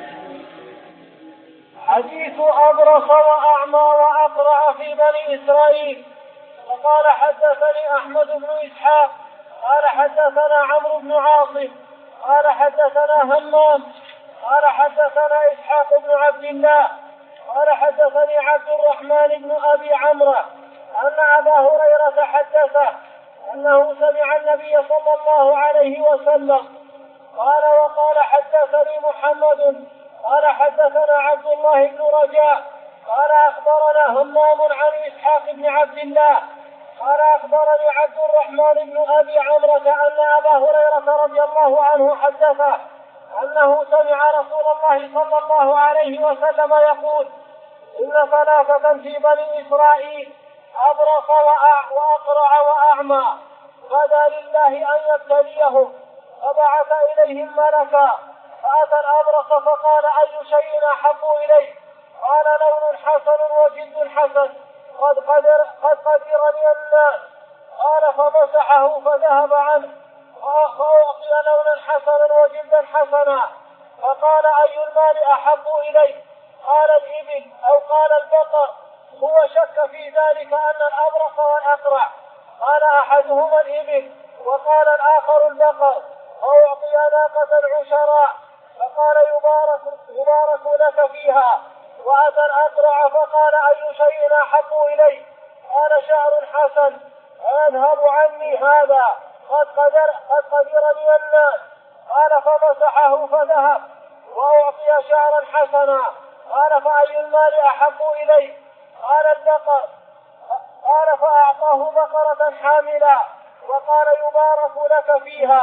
حديث أبرص وأعمى وأقرع في بني إسرائيل. وقال حدثني أحمد بن إسحاق قال حدثنا عمرو بن عاصم قال حدثنا همام قال حدثنا إسحاق بن عبد الله قال حدثني عبد الرحمن بن أبي عمرو أن أبا هريرة حدثه أنه سمع النبي صلى الله عليه وسلم قال وقال حدثني محمد قال حدثنا عبد الله بن رجاء قال أخبرنا همام عن إسحاق بن عبد الله قال أخبرني عبد الرحمن بن أبي عمرو أن أبا هريرة رضي الله عنه حدثه أنه سمع رسول الله صلى الله عليه وسلم يقول إن ثلاثة في بني إسرائيل أبرص وأقرع وأعمى بدا لله أن يبتليهم فبعث إليهم ملكا فأتى الأبرص فقال أي شيء أحب إليه قال لون حسن وجلد حسن قد قدر قد قدرني الناس قال فمسحه فذهب عنه فأعطي لونا حسنا وجلدا حسنا فقال أي المال أحب إليه قال الإبل أو قال البقر هو شك في ذلك أن الأبرص والأقرع قال أحدهما الإبل وقال الآخر البقر فأعطي ناقة العشراء فقال يبارك, يبارك لك فيها وأتى الأقرع فقال أي شيء أحب إليه قال شعر حسن أذهب عني هذا قد قدر قد قدرني الناس قال فمسحه فذهب وأعطي شعرا حسنا قال فأي المال أحب إليه قال البقر قال فأعطاه بقرة حاملة وقال يبارك لك فيها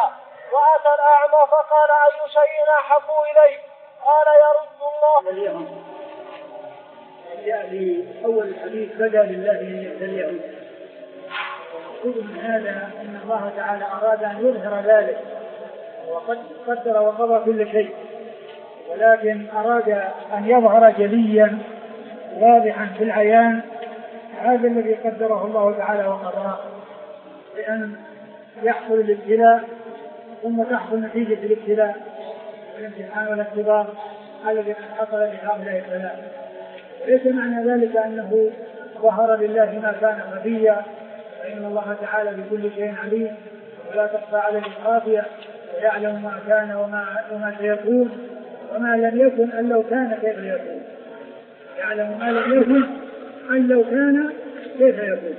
وأتى الأعمى فقال أي شيء أحب إليك؟ قال يرد الله. اليوم جاء في أول الحديث بدا لله أن يبتليهم. المقصود من هذا أن الله تعالى أراد أن يظهر ذلك وقد قدر وقضى كل شيء، ولكن أراد أن يظهر جليا واضحا في العيان هذا الذي قدره الله تعالى وقضاه، بأن يحصل الابتلاء ثم تحصل نتيجة الابتلاء والامتحان والاختبار الذي قد حصل لهؤلاء الثلاثة. ليس معنى ذلك أنه ظهر لله ما كان خفيا، فإن الله تعالى بكل شيء عليم ولا تخفى عليه خافية، ويعلم ما كان وما, وما سيكون وما لم يكن أن لو كان كيف يكون، يعلم ما لم يكن أن لو كان كيف يكون.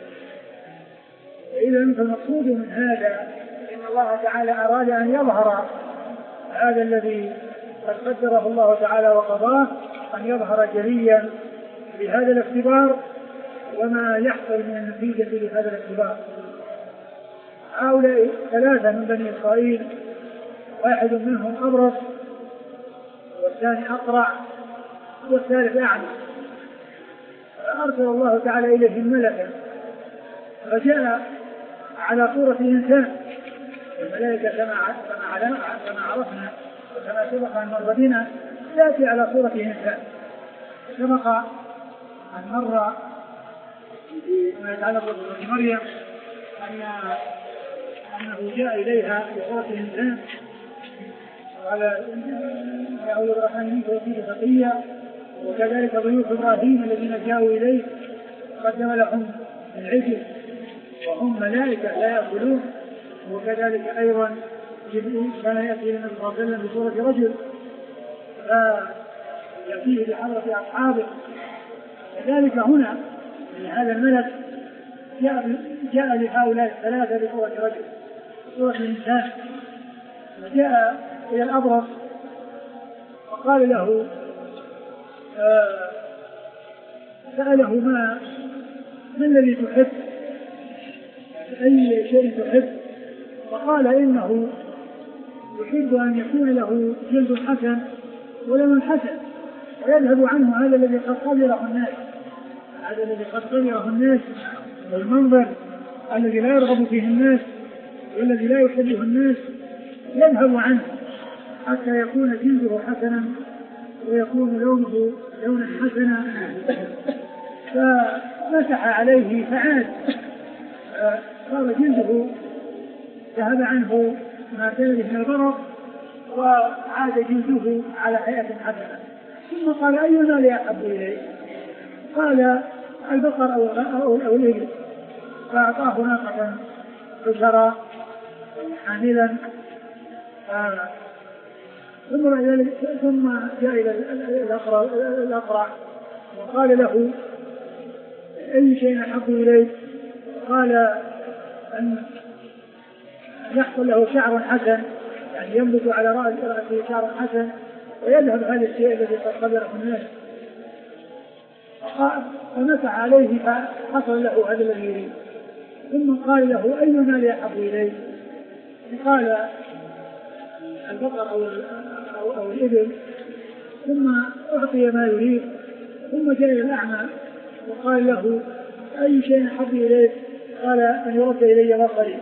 إذن فالمقصود من هذا إن الله تعالى أراد أن يظهر هذا الذي قد قدره الله تعالى وقضاه، أن يظهر جليا بهذا الاختبار وما يحصل من النتيجة لهذا الاختبار. هؤلاء ثلاثة من بني إسرائيل، واحد منهم أبرص والثاني أقرع والثالث أعمى، فأرسل الله تعالى إليهم ملكا فجاء على صورة إنسان. الملائكة كما عرفنا وكما سبق أن مر بنا تأتي على صورة إنسان. سبق أن مر فيما يتعلق بسورة مريم أن أنه جاء إليها بصورة إنسان وعلى يعود الرحمن منك وفيه خطية، وكذلك ضيوف إبراهيم الذين جاءوا إليه قدم لهم العجل وهم ملائكة لا يأكلون، وكذلك أيضا جبريل كان يأتي للنبي صلى الله عليه وسلم بصورة رجل فيأتيه بحضرة أصحابه. كذلك هنا من هذا الملك جاء, جاء لهؤلاء الثلاثة بصورة رجل بصورة إنسان، فجاء إلى الأبرص وقال له آه سأله ما ما الذي تحب، أي شيء تحب؟ فقال إنه يحب أن يكون له جلد حسن ولون حسن ويذهب عنه هذا الذي قد قدره الناس، هذا الذي قد قدره الناس والمنظر الذي لا يرغب فيه الناس والذي لا يحبه الناس يذهب عنه حتى يكون جلده حسنا ويكون لونه لونا حسنا. فمسح عليه فعاد صار جلده ذهب عنه ما كان من البرص وعاد جلده على هيئة حسنة. ثم قال أي مال أحب إليه؟ قال البقر أو, أو, أو الإبل، فأعطاه ناقة بشرى حاملا. آه. ثم ذلك ثم جاء إلى الأقرع وقال له أي شيء أحب إليه؟ قال أن يحصل له شعر حسن، يعني ينبت على رأسه شعر حسن ويذهب هذا الشيء الذي قد قدره الناس. فمسح عليه فحصل له هذا الذي يريد. ثم قال له أي مال أحب إليه؟ قال البقر أو, أو, أو الإبل. ثم أعطي ما يريد. ثم جاء الأعمى وقال له أي شيء أحب إليه؟ قال أن يرد إلي بصري.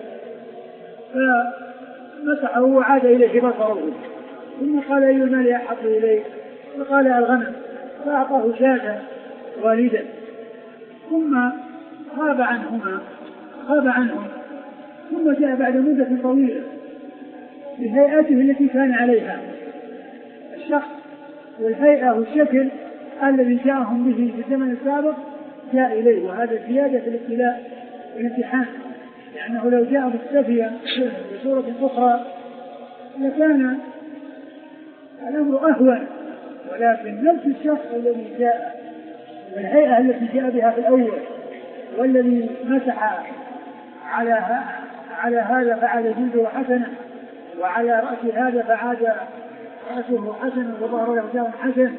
فمسحه وعاد إليه بصره. ثم قال أي المال أحب إليه؟ فقال الغنم. فأعطاه شاة والدا. ثم غاب عنهما غاب عنهم. ثم جاء بعد مدة طويلة بهيئته التي كان عليها الشخص والهيئة والشكل الذي جاءهم به في الزمن السابق جاء إليه، وهذا زيادة الابتلاء والامتحان، لأنه لو جاء بالسفية بصورة أخرى لكان الأمر أهون، ولكن نفس الشخص الذي جاء والهيئة التي جاء بها في الأول والذي مسح على على هذا فعاد جلده حسنا، وعلى رأس هذا فعاد رأسه حسنا وظهر له حسن،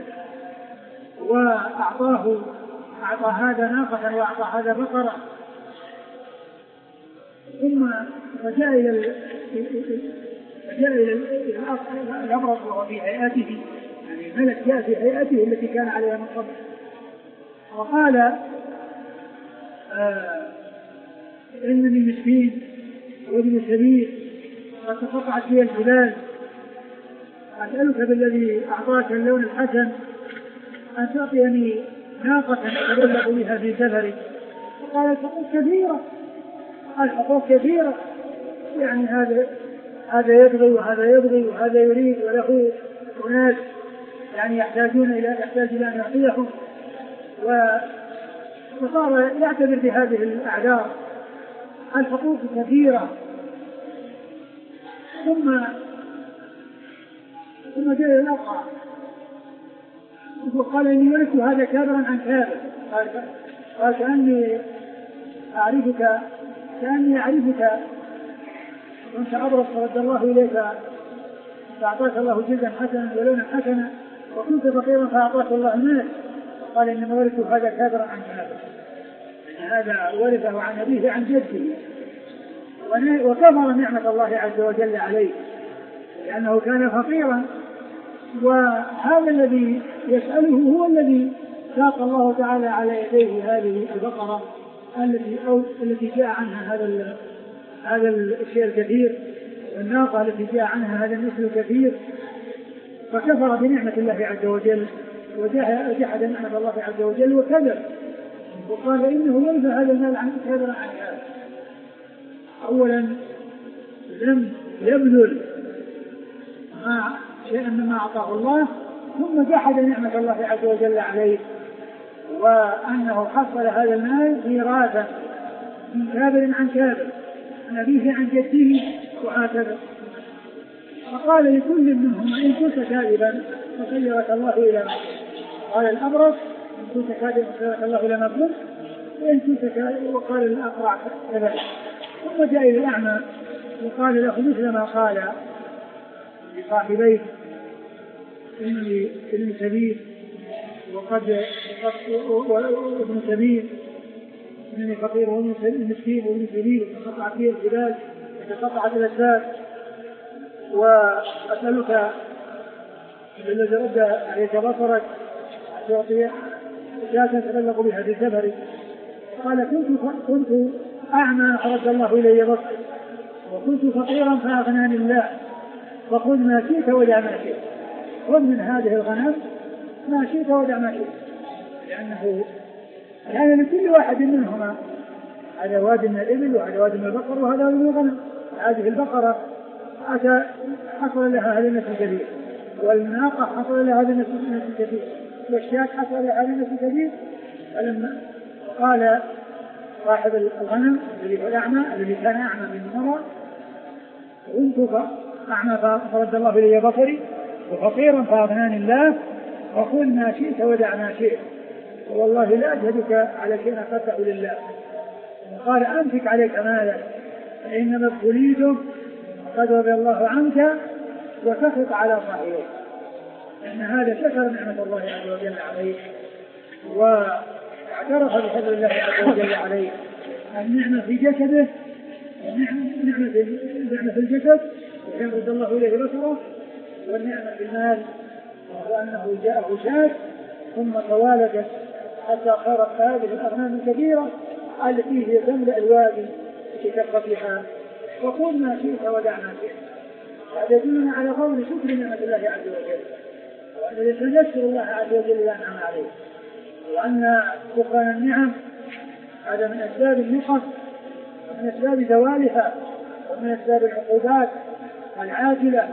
وأعطاه أعطى هذا ناقة وأعطى هذا بقرة. ثم رجع إلى فجاء إلى الأمر وهو في هيئته، يعني الملك جاء في هيئته التي كان عليها من قبل، وقال آه إنني مسكين وابن سبيل قد تقطعت لي الجبال، أسألك بالذي أعطاك اللون الحسن أن تعطيني ناقة أتبلغ بها في سفري. فقال الحقوق كثيرة، الحقوق كثيرة، يعني هذا هذا يبغي وهذا يبغي وهذا يريد، وله أناس يعني يحتاجون إلى يحتاج إلى أن يعطيهم، وصار يعتبر بهذه الأعذار. الحقوق كثيرة. ثم ثم جاء الأقرع وقال إني ولدت هذا كابرا عن كابر. قال كأني أعرفك كأني أعرفك وأنت أبرص فرد الله إليك فأعطاك الله جلدا حسنا ولونا حسنا، وكنت فقيرا فأعطاك الله المال. قال إنما ولدت هذا كابرا عن كابر، يعني هذا ورثه عن أبيه عن جده، وكفر نعمة الله عز وجل عليه لأنه كان فقيرا. وهذا الذي يسأله هو الذي ساق الله تعالى على يديه هذه البقرة التي أو التي جاء عنها هذا هذا الشيء الكثير، والناقة التي جاء عنها هذا النسل الكثير، فكفر بنعمة الله عز وجل وجحد نعمة الله عز وجل وكذب، وقال إنه ينفع هذا المال عن كابر عن كابر. أولا لم يبذل ما شيئا مما أعطاه الله، ثم جحد نعمة الله عز وجل عليه، وأنه حصل هذا المال ميراثا من كابر عن كابر، عن أبيه عن جده وهكذا. فقال لكل منهم إن كنت كاذبا فخيرك الله إلى ما قال الأبرص إن كنت كاذبا فخيرك الله إلى ما قلت، وإن كنت كاذبا وقال الأقرع كذلك. ثم جاء إلى الأعمى وقال له مثل ما قال لصاحبيه إني ابن سبيل وقد وابن سبيل إنني فقير وابن مسكين وابن سبيل وتقطعت فيه الجبال وتقطعت الأسباب، وأسألك الذي رد عليك بصرك تعطي شاة تبلغ بها في سفري. قال كنت كنت أعمى فرد الله إلي بصري، وكنت فقيرا فأغناني الله، فخذ ما شئت ودع ما شئت، خذ من هذه الغنم ما شئت ودع ما شئت، لأنه كان لكل واحد منهما هذا واد من الإبل وهذا واد من البقر وهذا واد من الغنم. هذه البقرة حصل لها هذا النسل الكبير، والناقة حصل لها هذا النسل الكبير، والشاة حصل لها هذا النسل الكبير. فلما قال صاحب الغنم الذي هو الأعمى الذي كان أعمى من مرة كنت أعمى فرد الله إلي بصري وفقيرا فأغناني الله، وخذ ما شئت ودع ما شئت، والله لا أجهدك على شيء أخذته لله. وقال أمسك عليك مالك فإنما ابتليتم قد رضي الله عنك وسخط على صاحبه، لأن هذا شكر نعمة الله عز وجل عليه واعترف بفضل الله عز وجل عليه. النعمة في جسده، النعمة في الجسد وحين رد الله إليه بصره، والنعمة في المال وهو أنه جاءه شاة ثم توالدت حتى صارت هذه الأغنام الكبيرة التي هي تملأ الوادي في كفتها. وقل ما شئت ودع ما شئت. هذا يدلنا على قول شكر نعمة الله عز وجل، وأن الإنسان يشكر الله عز وجل إذا أنعم عليه، وأن كفران النعم هذا من أسباب النقص ومن أسباب زوالها ومن أسباب العقوبات العاجلة.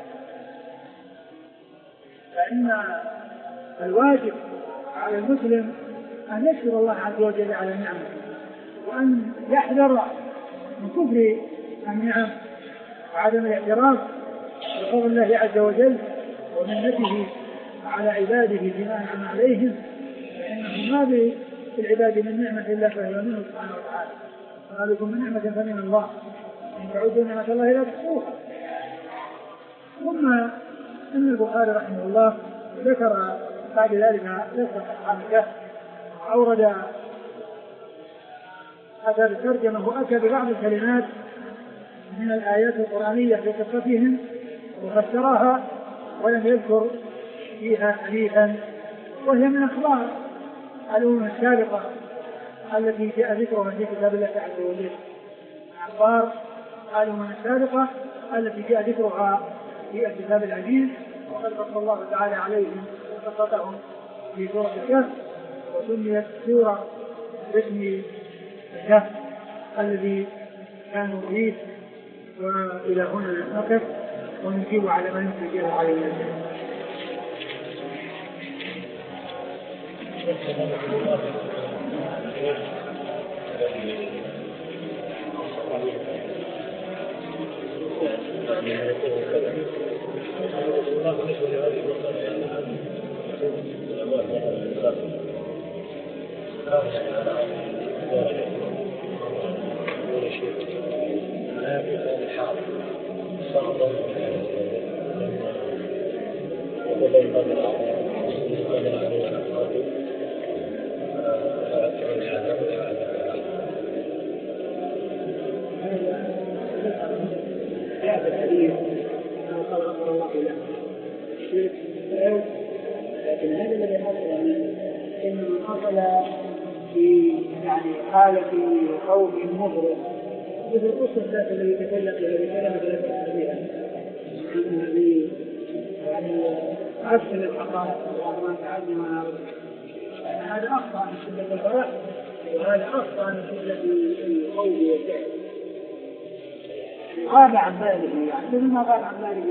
فإن الواجب على المسلم أن يشكر الله عز وجل على نعمه، وأن يحذر من كفر النعم وعدم الاعتراف بفضل الله عز وجل ومنته على عباده بما أنعم عليهم، فإنه ما بالعباد من نعمة إلا فهي منه سبحانه وتعالى، وما بكم من نعمة فمن الله، إن تعودوا نعمة الله لا تحصوها. ثم إن البخاري رحمه الله ذكر بعد ذلك قصة أصحاب الكهف، أورد هذا الترجمة وأتى ببعض الكلمات من الآيات القرآنية في قصتهم وفسرها ولم يذكر فيها حديثا، وهي من أخبار الأمم السابقة التي جاء ذكرها في كتاب الله عز وجل، أخبار الأمم السابقة التي جاء ذكرها في الكتاب العزيز، وقد قص الله تعالى عليهم قصتهم في سورة الكهف، وسميت سورة باسم الكهف الذي كانوا فيه. وإلى هنا نقف ونجيب على من يجيب علينا. لكن هذا الذي حصل إنه حصل في يعني حالة خوف مفرط مثل القصة ذات الذي تكلم بها بكلمة لا بها الذي يعني عفن الحقائق وما تعلم هذا أخطأ من شدة الفرح، وهذا أخطأ من شدة الخوف والذعر، غاب عن باله يعني مثل ما غاب عن باله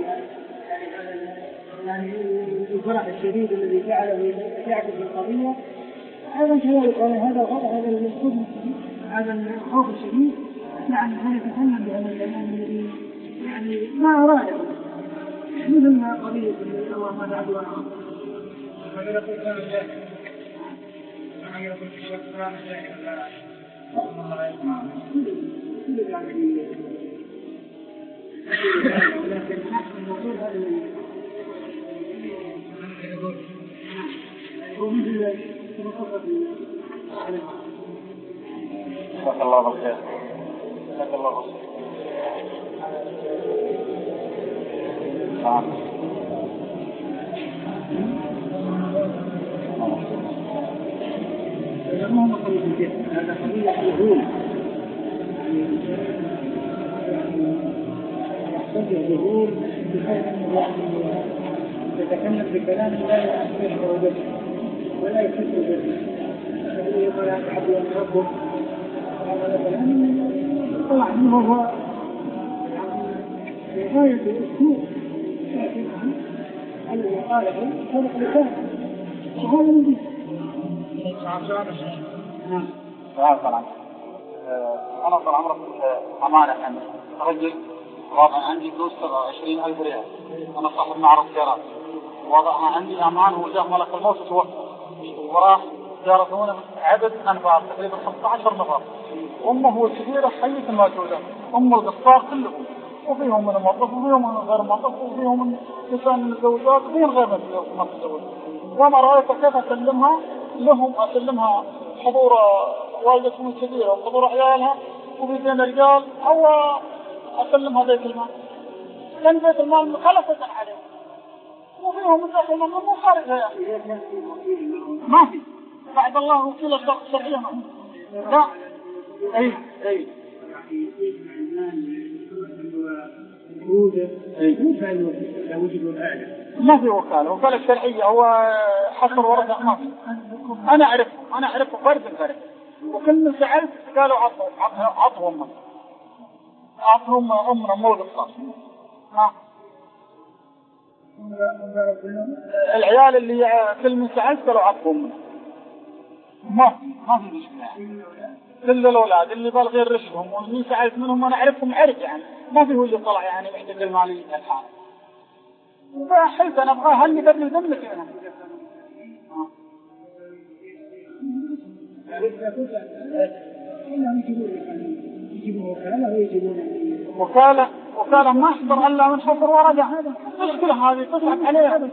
يعني الفرح الشديد الذي فعله يعكس القضية. أيضا كذلك هذا الغضب هذا الخوف هذا الخوف الشديد يعني هذا يتكلم بهذا الكلام الذي يعني ما أراده مثل ما قضية الله ما تعدوا عنه. هذا يقول كلام الجاهل، هذا يقول في الشيخ كلام الجاهل لا الله يسمع كل يعني لكن نحن نقول هذا ومثل جزاك الله خير. جزاك الله خير. نعم. هذا ما هو قضية الجهل، هذا قضية الظهور. يحتاج الظهور بحيث أنه يتكلم بكلام لا يشعر به ولا يحس به. يقول أن عبد ربه هذا الكلام طلع منه هو غاية الأسلوب الذي قاله فرق لسان وهذا الذي نعم. طبعا أنا طال عمرك أمانة عندي رجل وضع عندي فلوس عشرين ألف ريال، أنا صاحب معرض سيارات وضعها عندي أمان وجاء ملك الموت وتوفى وراح جارتون عدد أنفار تقريبا خمسة عشر نفر، أمه الكبيرة حية ما توجد، أم القصار كلهم وفيهم من الموظف وفيهم من غير موظف وفيهم من نساء من الزوجات وفيهم غير من الزوجات. وما رأيت كيف أسلمها لهم، أسلمها حضور والدتهم الكبيرة وحضور عيالها وبين الرجال أو أسلمها بيت المال، لأن بيت المال خلصت عليه وفيهم من داخل المال مو خارجها ما في بعد الله وكيل الضغط الشرعية ما لا أي أي ما في وكالة وكالة شرعية هو حصر ورقة ما في. أنا أعرفهم أنا أعرفهم فرد فرد وكل من سألت قالوا عطوا عطوا عطهم أمنا مولد الصلاة. العيال اللي كل من سألت قالوا عطهم ما ما في مشكلة، كل الأولاد اللي بالغير رشهم واللي سألت منهم أنا أعرفهم عرف يعني ما في هو اللي طلع يعني محتاج المالية الحالة. فحلت أنا أبغى هل بدل دمك أنا وكالة وكالة ما أحضر إلا من حفر ورجع. مشكلة هذه تصعب عليها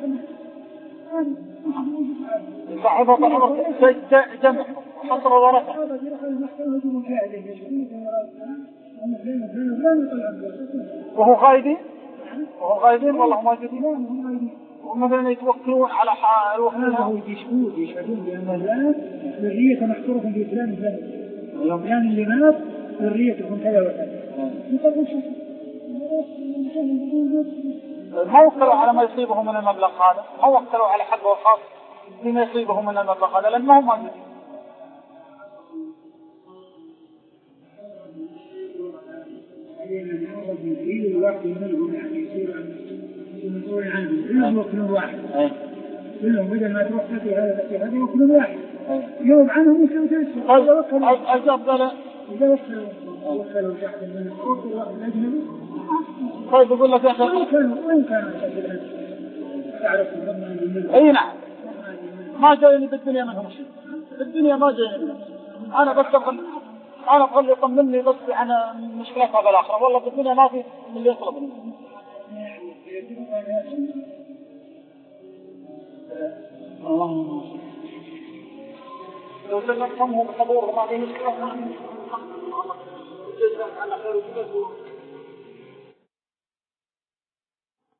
صعبة صعبة جمع حفر ورجع. وهو غايبين وهو غايبين والله موجودين ومثلا يتوكلون على حال وهو يشهدون يشهدون بأن الناس ذرية محصورة في فلان فلان يوم كان اللي مات ذريتهم كذا وكذا ما وكلوا على ما يصيبهم من المبلغ هذا ما وكلوا على حقه الخاص بما يصيبهم من المبلغ هذا لأنه ما موجود. يريد الواحد منهم يعني يصير مسؤول عنهم كلهم يوكلون واحد كلهم بدل ما تروح في هذا في هذا يوكلون واحد يوم عنهم يسوي تسوي أجاب له إذا وكلوا وكلوا واحد من الكوت وواحد الأجنبي طيب يقول لك يا أخي وين كانوا وين كانوا تعرفوا هم أي نعم ما جايني بالدنيا منهم شيء بالدنيا ما جايني منهم أنا بس أبغى أنا أبغى يطمني بس عن مشكلتها بالآخرة والله بالدنيا ما في من اللي يطلبني. الله لو سلمتهم بحضور ما في مشكلة.